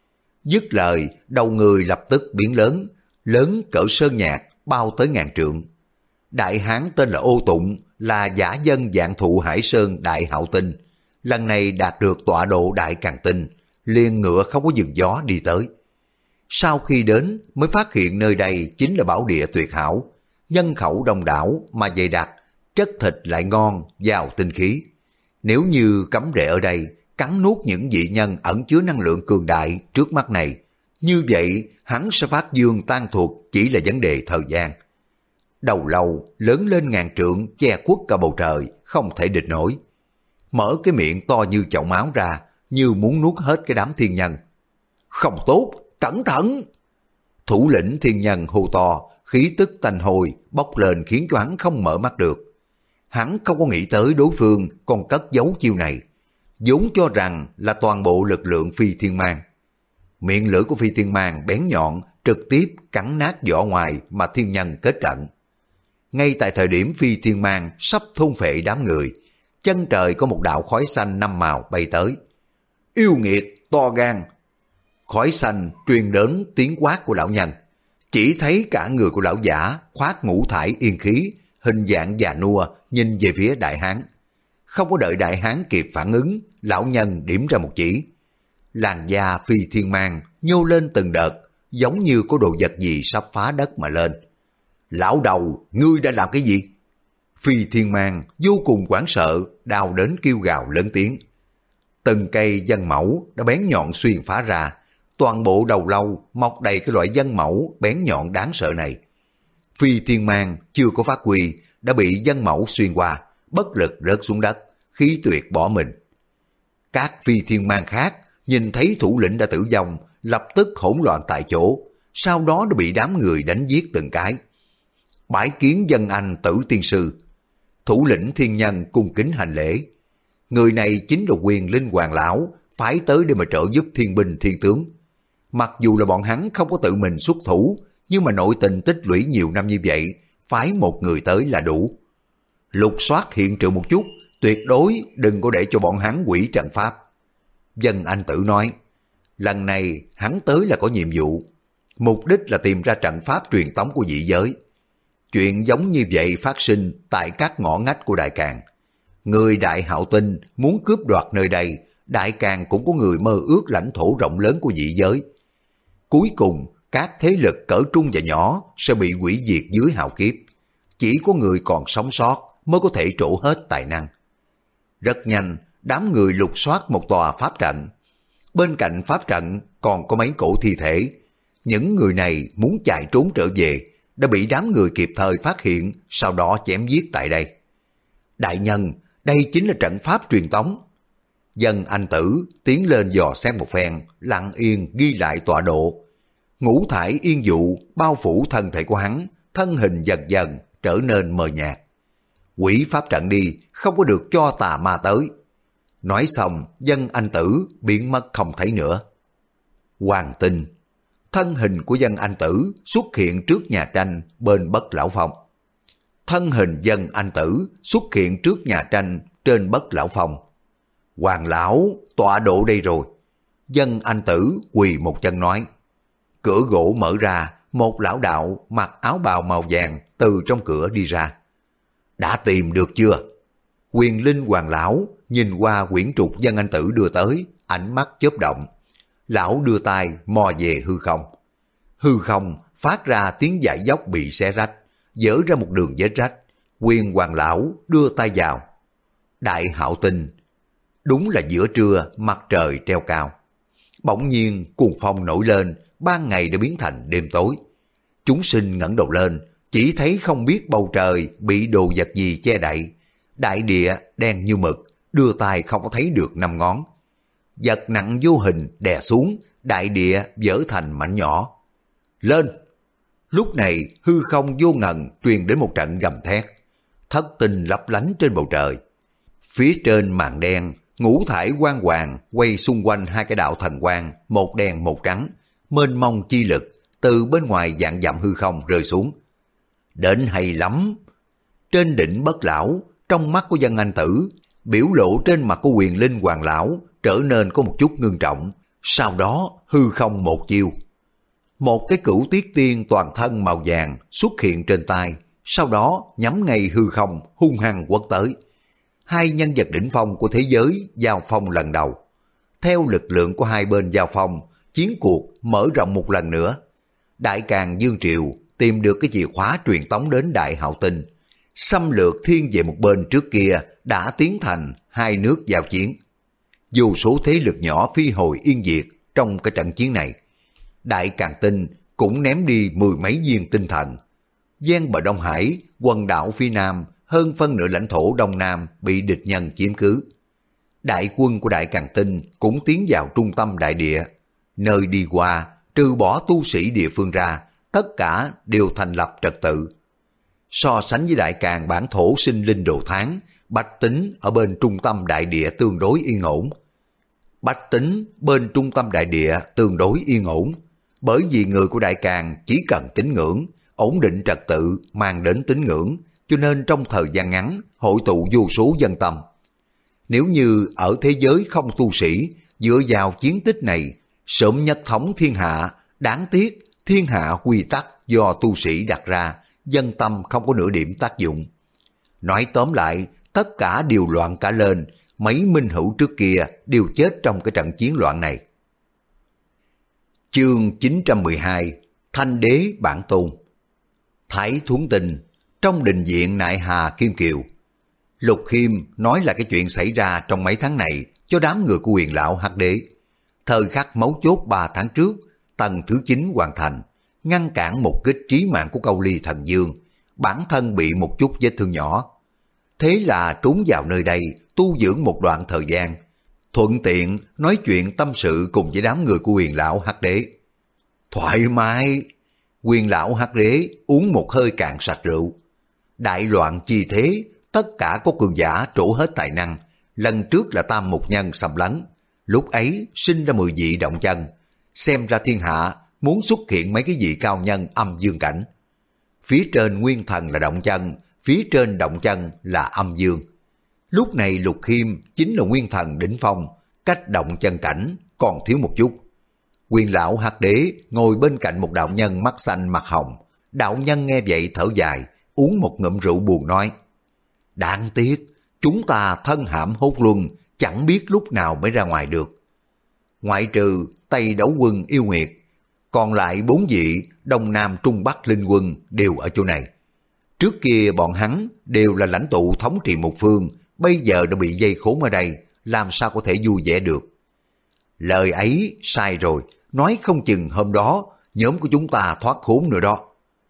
Dứt lời, đầu người lập tức biến lớn, lớn cỡ sơn nhạc, bao tới ngàn trượng. Đại hán tên là Ô Tụng, là giả dân dạng thụ Hải Sơn Đại Hạo Tinh. Lần này đạt được tọa độ Đại Càn Tinh, liền ngựa không có dừng gió đi tới. Sau khi đến mới phát hiện nơi đây chính là bảo địa tuyệt hảo, nhân khẩu đông đảo mà dày đặc, chất thịt lại ngon, giàu tinh khí. Nếu như cấm rễ ở đây, cắn nuốt những vị nhân ẩn chứa năng lượng cường đại trước mắt này, như vậy hắn sẽ phát dương tan thuộc chỉ là vấn đề thời gian. Đầu lâu lớn lên ngàn trượng, che khuất cả bầu trời, không thể địch nổi. Mở cái miệng to như chậu máu ra, như muốn nuốt hết cái đám thiên nhân. Không tốt, cẩn thận! Thủ lĩnh thiên nhân hô to, khí tức tanh hôi bốc lên khiến cho hắn không mở mắt được. Hắn không có nghĩ tới đối phương còn cất giấu chiêu này, vốn cho rằng là toàn bộ lực lượng phi thiên mang. Miệng lưỡi của phi thiên mang bén nhọn, trực tiếp cắn nát vỏ ngoài mà thiên nhân kết trận. Ngay tại thời điểm phi thiên mang sắp thôn phệ đám người, chân trời có một đạo khói xanh năm màu bay tới. Yêu nghiệt, to gan! Khói xanh truyền đến tiếng quát của lão nhân. Chỉ thấy cả người của lão giả khoác ngũ thải yên khí, hình dạng già nua nhìn về phía đại hán. Không có đợi đại hán kịp phản ứng, lão nhân điểm ra một chỉ. Làn da phi thiên mang nhô lên từng đợt, giống như có đồ vật gì sắp phá đất mà lên. Lão đầu, ngươi đã làm cái gì? Phi thiên mang vô cùng hoảng sợ, đau đến kêu gào lớn tiếng. Từng cây dân mẫu đã bén nhọn xuyên phá ra, toàn bộ đầu lâu mọc đầy cái loại dân mẫu bén nhọn đáng sợ này. Phi thiên mang chưa có phát huy, đã bị dân mẫu xuyên qua, bất lực rớt xuống đất, khí tuyệt bỏ mình. Các phi thiên mang khác nhìn thấy thủ lĩnh đã tử vong, lập tức hỗn loạn tại chỗ, sau đó đã bị đám người đánh giết từng cái. Bái kiến dân anh Tử tiên sư. Thủ lĩnh thiên nhân cung kính hành lễ. Người này chính là Quyền Linh Hoàng lão, phái tới để mà trợ giúp thiên binh thiên tướng. Mặc dù là bọn hắn không có tự mình xuất thủ, nhưng mà nội tình tích lũy nhiều năm như vậy, phái một người tới là đủ. Lục soát hiện trường một chút, tuyệt đối đừng có để cho bọn hắn hủy trận pháp. Dân anh Tử nói, lần này hắn tới là có nhiệm vụ, mục đích là tìm ra trận pháp truyền tống của dị giới. Chuyện giống như vậy phát sinh tại các ngõ ngách của Đại Càn. Người Đại Hạo Tinh muốn cướp đoạt nơi đây, Đại Càn cũng có người mơ ước lãnh thổ rộng lớn của dị giới. Cuối cùng, các thế lực cỡ trung và nhỏ sẽ bị hủy diệt dưới hạo kiếp. Chỉ có người còn sống sót mới có thể trổ hết tài năng. Rất nhanh, đám người lục soát một tòa pháp trận. Bên cạnh pháp trận còn có mấy cổ thi thể. Những người này muốn chạy trốn trở về, đã bị đám người kịp thời phát hiện, sau đó chém giết tại đây. Đại nhân, đây chính là trận pháp truyền tống. Dân anh Tử tiến lên dò xét một phen, lặng yên ghi lại tọa độ. Ngũ thải yên dụ bao phủ thân thể của hắn, thân hình dần dần trở nên mờ nhạt. Quỷ pháp trận đi, không có được cho tà ma tới. Nói xong, dân anh Tử biến mất không thấy nữa. Hoàng Tinh, thân hình của Dân Anh Tử xuất hiện trước nhà tranh bên Bất Lão Phong. Thân hình Dân Anh Tử xuất hiện trước nhà tranh trên Bất Lão Phong. Hoàng lão tọa độ đây rồi. Dân Anh Tử quỳ một chân nói. Cửa gỗ mở ra, một lão đạo mặc áo bào màu vàng từ trong cửa đi ra. Đã tìm được chưa? Quyền linh Hoàng lão nhìn qua quyển trục Dân Anh Tử đưa tới, ánh mắt chớp động. Lão đưa tay mò về hư không. Hư không phát ra tiếng dải dốc bị xé rách, dở ra một đường vết rách. Quyền Hoàng lão đưa tay vào. Đại hạo tinh. Đúng là giữa trưa mặt trời treo cao. Bỗng nhiên cuồng phong nổi lên, ban ngày đã biến thành đêm tối. Chúng sinh ngẩng đầu lên, chỉ thấy không biết bầu trời bị đồ vật gì che đậy. Đại địa đen như mực, đưa tay không có thấy được 5 ngón. Vật nặng vô hình đè xuống, đại địa vỡ thành mảnh nhỏ. Lên! Lúc này hư không vô ngần truyền đến một trận gầm thét. Thất tinh lấp lánh trên bầu trời. Phía trên màn đen, ngũ thải quang hoàng quay xung quanh hai cái đạo thần quang, một đen một trắng, mênh mông chi lực từ bên ngoài vạn dặm hư không rơi xuống. Đến hay lắm! Trên đỉnh Bất Lão, trong mắt của Dân Anh Tử, biểu lộ trên mặt của Quyền linh Hoàng lão trở nên có một chút ngưng trọng. Sau đó hư không một chiêu. Một cái cửu tiết tiên toàn thân màu vàng xuất hiện trên tay, sau đó nhắm ngay hư không hung hăng quất tới. Hai nhân vật đỉnh phong của thế giới giao phong lần đầu. Theo lực lượng của hai bên giao phong, chiến cuộc mở rộng một lần nữa. Đại Càn Dương Triều tìm được cái chìa khóa truyền tống đến Đại Hạo Tinh. Xâm lược thiên về một bên trước kia đã tiến thành hai nước giao chiến. Dù số thế lực nhỏ phi hồi yên diệt trong cái trận chiến này. Đại Càn Tinh cũng ném đi 10 mấy viên tinh thần. Ven bờ Đông Hải, quần đảo phía Nam, hơn phân nửa lãnh thổ Đông Nam bị địch nhân chiếm cứ. Đại quân của Đại Càn Tinh cũng tiến vào trung tâm đại địa. Nơi đi qua, trừ bỏ tu sĩ địa phương ra, tất cả đều thành lập trật tự. So sánh với Đại Càn bản thổ sinh linh đồ tháng, bách tính ở bên trung tâm đại địa tương đối yên ổn. Bách tính bên trung tâm đại địa tương đối yên ổn, bởi vì người của Đại Càn chỉ cần tín ngưỡng, ổn định trật tự mang đến tín ngưỡng, cho nên trong thời gian ngắn hội tụ vô số dân tâm. Nếu như ở thế giới không tu sĩ, dựa vào chiến tích này, sớm nhất thống thiên hạ, đáng tiếc thiên hạ quy tắc do tu sĩ đặt ra, dân tâm không có nửa điểm tác dụng. Nói tóm lại, tất cả đều loạn cả lên, mấy minh hữu trước kia đều chết trong cái trận chiến loạn này. Chương 912 Thanh Đế Bản Tôn. Thái Thuấn Tinh, trong đình viện Nại Hà Kim Kiều. Lục Khiêm nói là cái chuyện xảy ra trong mấy tháng này cho đám người của Huyền lão Hắc Đế. Thời khắc mấu chốt 3 tháng trước, tầng thứ 9 hoàn thành, ngăn cản một kích trí mạng của Câu Ly Thần Dương, bản thân bị một chút vết thương nhỏ. Thế là trốn vào nơi đây tu dưỡng một đoạn thời gian, thuận tiện nói chuyện tâm sự cùng với đám người của Huyền lão Hắc Đế. Thoải mái! Huyền lão Hắc Đế uống một hơi cạn sạch rượu. Đại loạn chi thế, tất cả có cường giả trổ hết tài năng. Lần trước là Tam Mục Nhân xâm lấn, lúc ấy sinh ra 10 vị động chân. Xem ra thiên hạ muốn xuất hiện mấy cái vị cao nhân âm dương cảnh. Phía trên nguyên thần là động chân, phía trên động chân là âm dương. Lúc này Lục Khiêm chính là nguyên thần đỉnh phong, cách động chân cảnh còn thiếu một chút. Huyền lão Hắc Đế ngồi bên cạnh một đạo nhân mắt xanh mặt hồng. Đạo nhân nghe vậy thở dài, uống một ngụm rượu buồn nói: Đáng tiếc, chúng ta thân hãm hốt luân, chẳng biết lúc nào mới ra ngoài được. Ngoại trừ Tây Đấu Quân Yêu Nguyệt, còn lại 4 vị Đông Nam Trung Bắc Linh Quân đều ở chỗ này. Trước kia bọn hắn đều là lãnh tụ thống trị một phương, bây giờ đã bị dây khốn ở đây, làm sao có thể vui vẻ được. Lời ấy sai rồi, nói không chừng hôm đó nhóm của chúng ta thoát khốn nữa đó.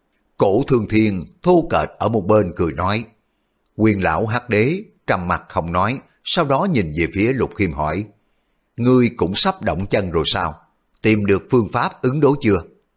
Cổ Thương Thiên thô kệch ở một bên cười nói. Huyền lão Hắc Đế trầm mặt không nói, sau đó nhìn về phía Lục Khiêm hỏi: Ngươi cũng sắp động chân rồi sao? Tìm được phương pháp ứng đối chưa?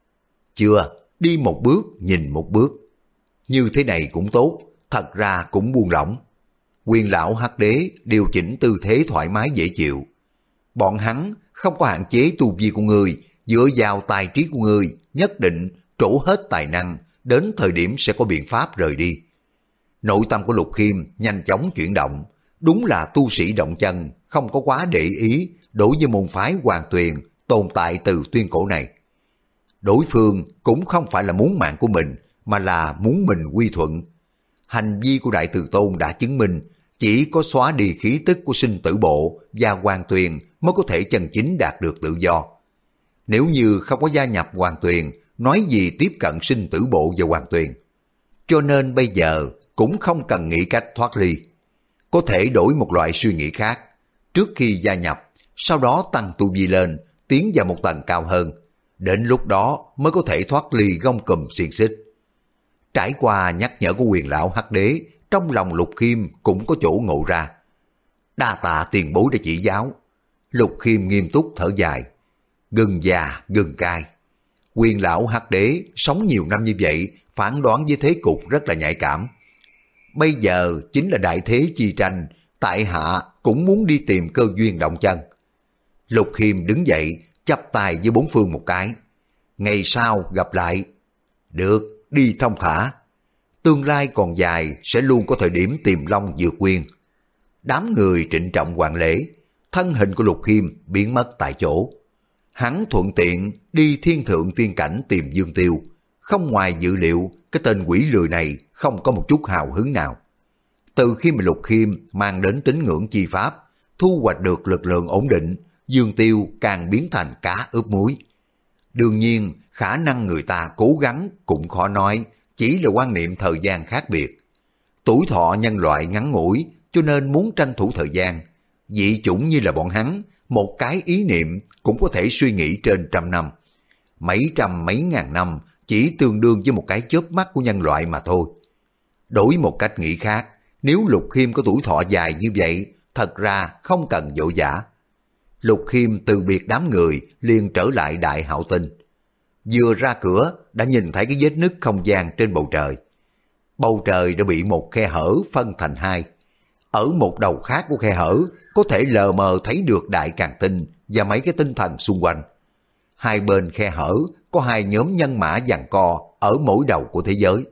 Chưa, đi một bước nhìn một bước. Như thế này cũng tốt, thật ra cũng buông lỏng. Huyền lão Hắc Đế điều chỉnh tư thế thoải mái dễ chịu. Bọn hắn không có hạn chế tu vi của ngươi, dựa vào tài trí của ngươi, nhất định trổ hết tài năng, đến thời điểm sẽ có biện pháp rời đi. Nội tâm của Lục Khiêm nhanh chóng chuyển động, đúng là tu sĩ động chân, không có quá để ý đối với môn phái Hoàng Tuyền tồn tại từ tuyên cổ này. Đối phương cũng không phải là muốn mạng của mình, mà là muốn mình quy thuận. Hành vi của Đại Từ Tôn đã chứng minh, chỉ có xóa đi khí tức của sinh tử bộ và Hoàng Tuyền mới có thể chân chính đạt được tự do. Nếu như không có gia nhập Hoàng Tuyền, nói gì tiếp cận sinh tử bộ và Hoàng Tuyền. Cho nên bây giờ cũng không cần nghĩ cách thoát ly. Có thể đổi một loại suy nghĩ khác. Trước khi gia nhập, sau đó tăng tu vi lên, tiến vào một tầng cao hơn. Đến lúc đó mới có thể thoát ly gông cùm xiềng xích. Trải qua nhắc nhở của Quyền lão Hắc Đế, trong lòng Lục Khiêm cũng có chỗ ngộ ra. Đa tạ tiền bối đã chỉ giáo. Lục Khiêm nghiêm túc thở dài. Gừng già, gừng cay. Quyền lão Hắc Đế sống nhiều năm như vậy, phán đoán với thế cục rất là nhạy cảm. Bây giờ chính là đại thế chi tranh, tại hạ cũng muốn đi tìm cơ duyên động chân. Lục Khiêm đứng dậy, chắp tay với bốn phương một cái. Ngày sau gặp lại. Được, đi thông thả. Tương lai còn dài, sẽ luôn có thời điểm tìm long vượt quyên. Đám người trịnh trọng hoàn lễ, thân hình của Lục Khiêm biến mất tại chỗ. Hắn thuận tiện đi thiên thượng tiên cảnh tìm Dương Tiêu. Không ngoài dự liệu, cái tên quỷ lười này không có một chút hào hứng nào. Từ khi mà Lục Khiêm mang đến tín ngưỡng chi pháp, thu hoạch được lực lượng ổn định, Dương Tiêu càng biến thành cá ướp muối. Đương nhiên, khả năng người ta cố gắng cũng khó nói, chỉ là quan niệm thời gian khác biệt. Tuổi thọ nhân loại ngắn ngủi, cho nên muốn tranh thủ thời gian. Dị chủng như là bọn hắn, một cái ý niệm cũng có thể suy nghĩ trên trăm năm. Mấy trăm mấy ngàn năm chỉ tương đương với một cái chớp mắt của nhân loại mà thôi. Đổi một cách nghĩ khác, nếu Lục Khiêm có tuổi thọ dài như vậy, thật ra không cần vội vã. Lục Khiêm từ biệt đám người liền trở lại Đại Hạo Tinh. Vừa ra cửa đã nhìn thấy cái vết nứt không gian trên bầu trời. Bầu trời đã bị một khe hở phân thành hai. Ở một đầu khác của khe hở có thể lờ mờ thấy được Đại Càn Tinh và mấy cái tinh thần xung quanh. Hai bên khe hở có hai nhóm nhân mã giằng co ở mỗi đầu của thế giới.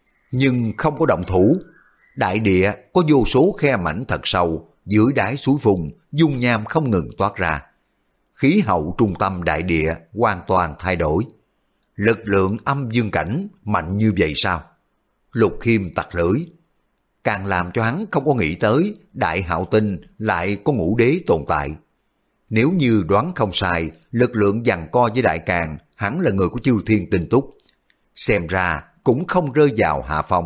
Nhưng không có động thủ. Đại địa có vô số khe mảnh thật sâu, dưới đáy suối phun, dung nham không ngừng toát ra. Khí hậu trung tâm đại địa hoàn toàn thay đổi. Lực lượng âm dương cảnh mạnh như vậy sao? Lục Khiêm tặc lưỡi. Càng làm cho hắn không có nghĩ tới Đại Hạo Tinh lại có ngũ đế tồn tại. Nếu như đoán không sai, lực lượng giằng co với Đại Càn hẳn là người của Chư Thiên Tinh Túc. Xem ra cũng không rơi vào hạ phong.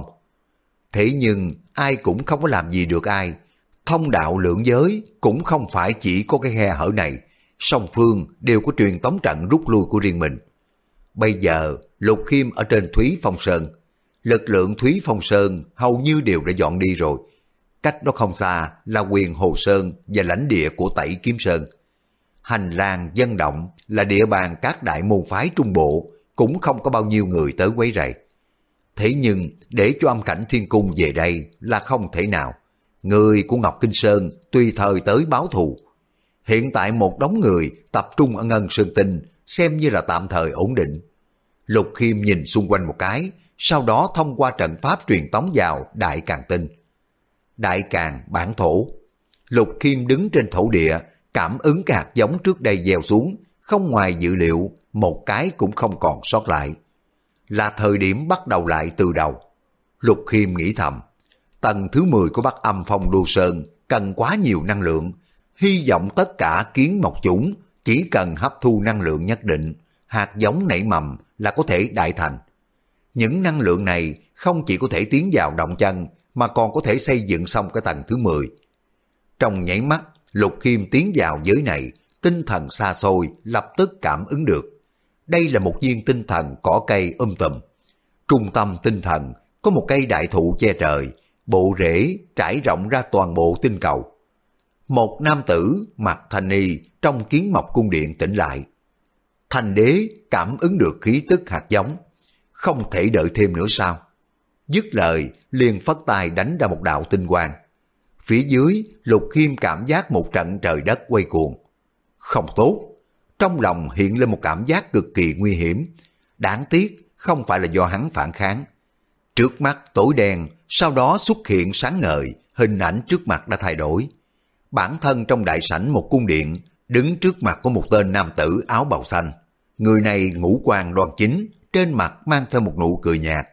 Thế nhưng ai cũng không có làm gì được ai. Thông đạo lượng giới cũng không phải chỉ có cái khe hở này. Song phương đều có truyền tống trận rút lui của riêng mình. Bây giờ Lục Khiêm ở trên Thúy Phong Sơn. Lực lượng Thúy Phong Sơn hầu như đều đã dọn đi rồi. Cách đó không xa là Quyền Hồ Sơn và lãnh địa của Tẩy Kiếm Sơn. Hành lang dân động là địa bàn các đại môn phái Trung Bộ, cũng không có bao nhiêu người tới quấy rầy. Thế nhưng để cho Âm Cảnh Thiên Cung về đây là không thể nào. Người của Ngọc Kinh Sơn tùy thời tới báo thù. Hiện tại một đống người tập trung ở Ngân Sơn Tinh xem như là tạm thời ổn định. Lục Khiêm nhìn xung quanh một cái, sau đó thông qua trận pháp truyền tống vào Đại Càn Tinh. Đại Càn bản thổ. Lục Khiêm đứng trên thổ địa, cảm ứng cái hạt giống trước đây gieo xuống, không ngoài dự liệu, một cái cũng không còn sót lại. Là thời điểm bắt đầu lại từ đầu. Lục Khiêm nghĩ thầm, tầng thứ 10 của Bắc Âm Phong Đô Sơn cần quá nhiều năng lượng, hy vọng tất cả kiến mọc chủng chỉ cần hấp thu năng lượng nhất định, hạt giống nảy mầm là có thể đại thành. Những năng lượng này không chỉ có thể tiến vào động chân, mà còn có thể xây dựng xong cái tầng thứ 10. Trong nháy mắt, Lục Khiêm tiến vào giới này, tinh thần xa xôi lập tức cảm ứng được. Đây là một viên tinh thần cỏ cây tùm. Trung tâm tinh thần có một cây đại thụ che trời, bộ rễ trải rộng ra toàn bộ tinh cầu. Một nam tử mặc thanh y trong Kiến Mộc cung điện tỉnh lại. Thanh đế cảm ứng được khí tức hạt giống, không thể đợi thêm nữa sao? Dứt lời liền phất tay đánh ra một đạo tinh quang. Phía dưới Lục Khiêm cảm giác một trận trời đất quay cuồng. Không tốt, trong lòng hiện lên một cảm giác cực kỳ nguy hiểm. Đáng tiếc không phải là do hắn phản kháng. Trước mắt tối đen, sau đó xuất hiện sáng ngời, hình ảnh trước mặt đã thay đổi. Bản thân trong đại sảnh một cung điện, đứng trước mặt của một tên nam tử áo bào xanh. Người này ngũ quan đoan chính, trên mặt mang theo một nụ cười nhạt.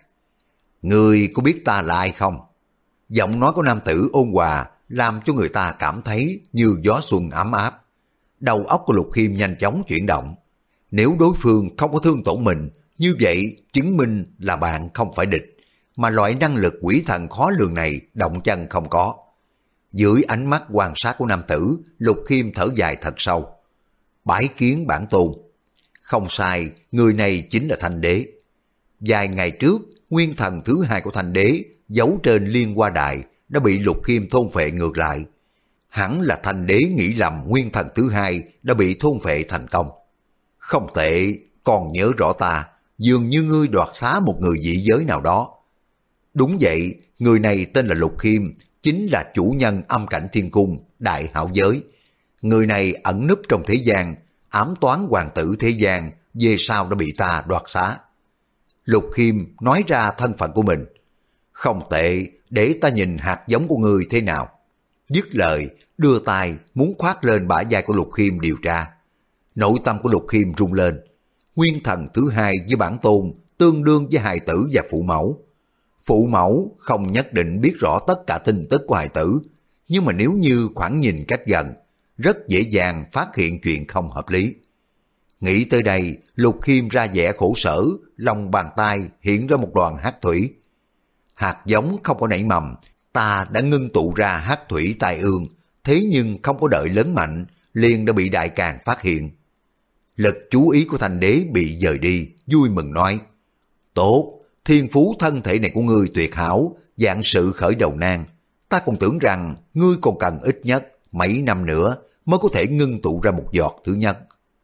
Người có biết ta là ai không? Giọng nói của nam tử ôn hòa làm cho người ta cảm thấy như gió xuân ấm áp. Đầu óc của Lục Khiêm nhanh chóng chuyển động. Nếu đối phương không có thương tổn mình, như vậy chứng minh là bạn không phải địch, mà loại năng lực quỷ thần khó lường này động chân không có. Dưới ánh mắt quan sát của nam tử, Lục Khiêm thở dài thật sâu. Bái kiến bản tôn. Không sai, người này chính là Thanh Đế. Vài ngày trước, nguyên thần thứ hai của Thanh Đế giấu trên Liên Hoa Đài đã bị Lục Khiêm thôn phệ ngược lại. Hẳn là Thanh Đế nghĩ lầm nguyên thần thứ hai đã bị thôn phệ thành công. Không tệ, còn nhớ rõ ta, dường như ngươi đoạt xá một người dị giới nào đó. Đúng vậy, người này tên là Lục Khiêm, chính là chủ nhân âm cảnh thiên cung, đại hảo giới. Người này ẩn núp trong thế gian, ám toán hoàng tử thế gian, về sau đã bị ta đoạt xá. Lục Khiêm nói ra thân phận của mình. Không tệ, để ta nhìn hạt giống của ngươi thế nào. Dứt lời, đưa tay muốn khoác lên bả vai của Lục Khiêm điều tra. Nội tâm của Lục Khiêm rung lên. Nguyên thần thứ hai với bản tôn tương đương với hài tử và phụ mẫu. Phụ mẫu không nhất định biết rõ tất cả tin tức của hài tử, nhưng mà nếu như khoảng nhìn cách gần, rất dễ dàng phát hiện chuyện không hợp lý. Nghĩ tới đây, Lục Khiêm ra vẻ khổ sở, lòng bàn tay hiện ra một đoàn hắc thủy. Hạt giống không có nảy mầm, ta đã ngưng tụ ra hắc thủy tai ương, thế nhưng không có đợi lớn mạnh, liền đã bị Đại Càn phát hiện. Lực chú ý của Thanh Đế bị dời đi, vui mừng nói, tốt, thiên phú thân thể này của ngươi tuyệt hảo, dạng sự khởi đầu nan. Ta còn tưởng rằng ngươi còn cần ít nhất mấy năm nữa mới có thể ngưng tụ ra một giọt thứ nhất.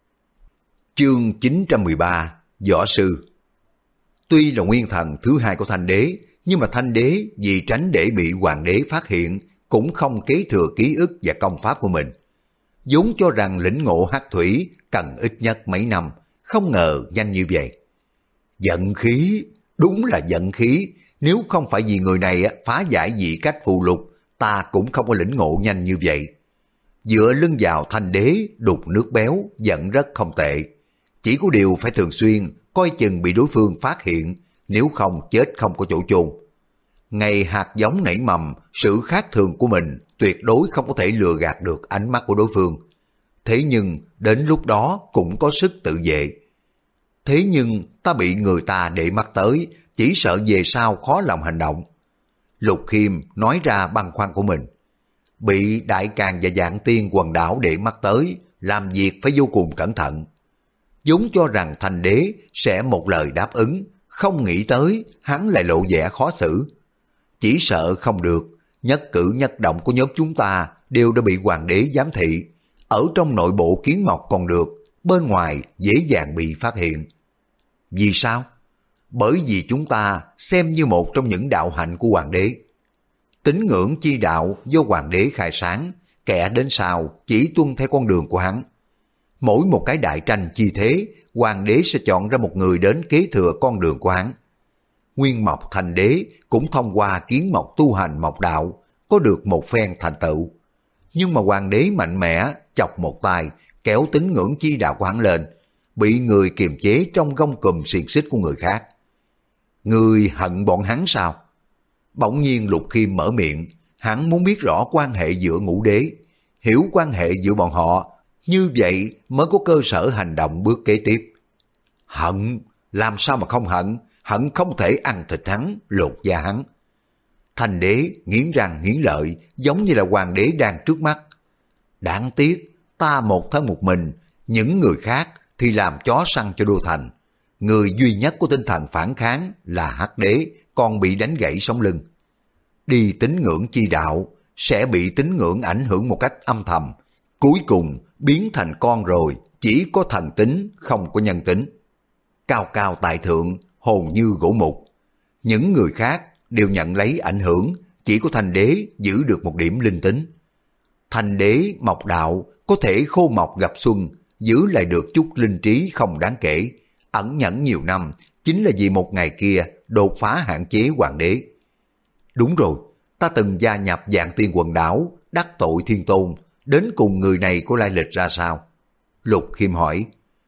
Chương 913, Võ Sư. Tuy là nguyên thần thứ hai của Thanh Đế, nhưng mà Thanh Đế vì tránh để bị Hoàng đế phát hiện, cũng không kế thừa ký ức và công pháp của mình. Vốn cho rằng lĩnh ngộ hắc thủy cần ít nhất mấy năm, không ngờ nhanh như vậy. Giận khí, đúng là giận khí, nếu không phải vì người này phá giải dị cách phù lục, ta cũng không có lĩnh ngộ nhanh như vậy. Dựa lưng vào Thanh Đế đục nước béo, giận rất không tệ. Chỉ có điều phải thường xuyên coi chừng bị đối phương phát hiện, nếu không chết không có chỗ chôn. Ngày hạt giống nảy mầm, sự khác thường của mình tuyệt đối không có thể lừa gạt được ánh mắt của đối phương. Thế nhưng đến lúc đó cũng có sức tự vệ. Thế nhưng ta bị người ta để mắt tới, chỉ sợ về sau khó lòng hành động. Lục Khiêm nói ra băn khoăn của mình. Bị Đại Càn và Vạn Tiên quần đảo để mắt tới, làm việc phải vô cùng cẩn thận. Vốn cho rằng Thanh Đế sẽ một lời đáp ứng, không nghĩ tới hắn lại lộ vẻ khó xử. Chỉ sợ không được, nhất cử nhất động của nhóm chúng ta đều đã bị Hoàng đế giám thị. Ở trong nội bộ Kiến Mộc còn được, bên ngoài dễ dàng bị phát hiện. Vì sao? Bởi vì chúng ta xem như một trong những đạo hạnh của Hoàng đế. Tín ngưỡng chi đạo do Hoàng đế khai sáng, kẻ đến sau chỉ tuân theo con đường của hắn. Mỗi một cái đại tranh chi thế, Hoàng đế sẽ chọn ra một người đến kế thừa con đường của hắn. Nguyên Mộc Thành Đế cũng thông qua Kiến Mộc tu hành mộc đạo, có được một phen thành tựu. Nhưng mà Hoàng đế mạnh mẽ, chọc một tay, kéo tín ngưỡng chi đạo của hắn lên, bị người kiềm chế trong gông cùm xiềng xích của người khác. Người hận bọn hắn sao? Bỗng nhiên Lục Khiêm mở miệng, hắn muốn biết rõ quan hệ giữa ngũ đế, hiểu quan hệ giữa bọn họ, như vậy mới có cơ sở hành động bước kế tiếp. Hận, làm sao mà không hận, hận không thể ăn thịt hắn, lột da hắn. Thanh Đế nghiến răng nghiến lợi, giống như là Hoàng đế đang trước mắt. Đáng tiếc, ta một thân một mình, những người khác thì làm chó săn cho đô thành. Người duy nhất có tinh thần phản kháng là Hắc Đế, còn bị đánh gãy sống lưng. Đi tín ngưỡng chi đạo, sẽ bị tín ngưỡng ảnh hưởng một cách âm thầm. Cuối cùng biến thành con rồi, chỉ có thần tính, không có nhân tính. Cao cao tại thượng, hồn như gỗ mục. Những người khác đều nhận lấy ảnh hưởng, chỉ có Thanh Đế giữ được một điểm linh tính. Thanh Đế mộc đạo có thể khô mộc gặp xuân, giữ lại được chút linh trí không đáng kể, ẩn nhẫn nhiều năm, chính là vì một ngày kia đột phá hạn chế hoàng đế. Đúng rồi, ta từng gia nhập Vạn Tiên Quần Đảo, đắc tội Thiên Tôn, đến cùng người này có lai lịch ra sao? Lục Khiêm hỏi.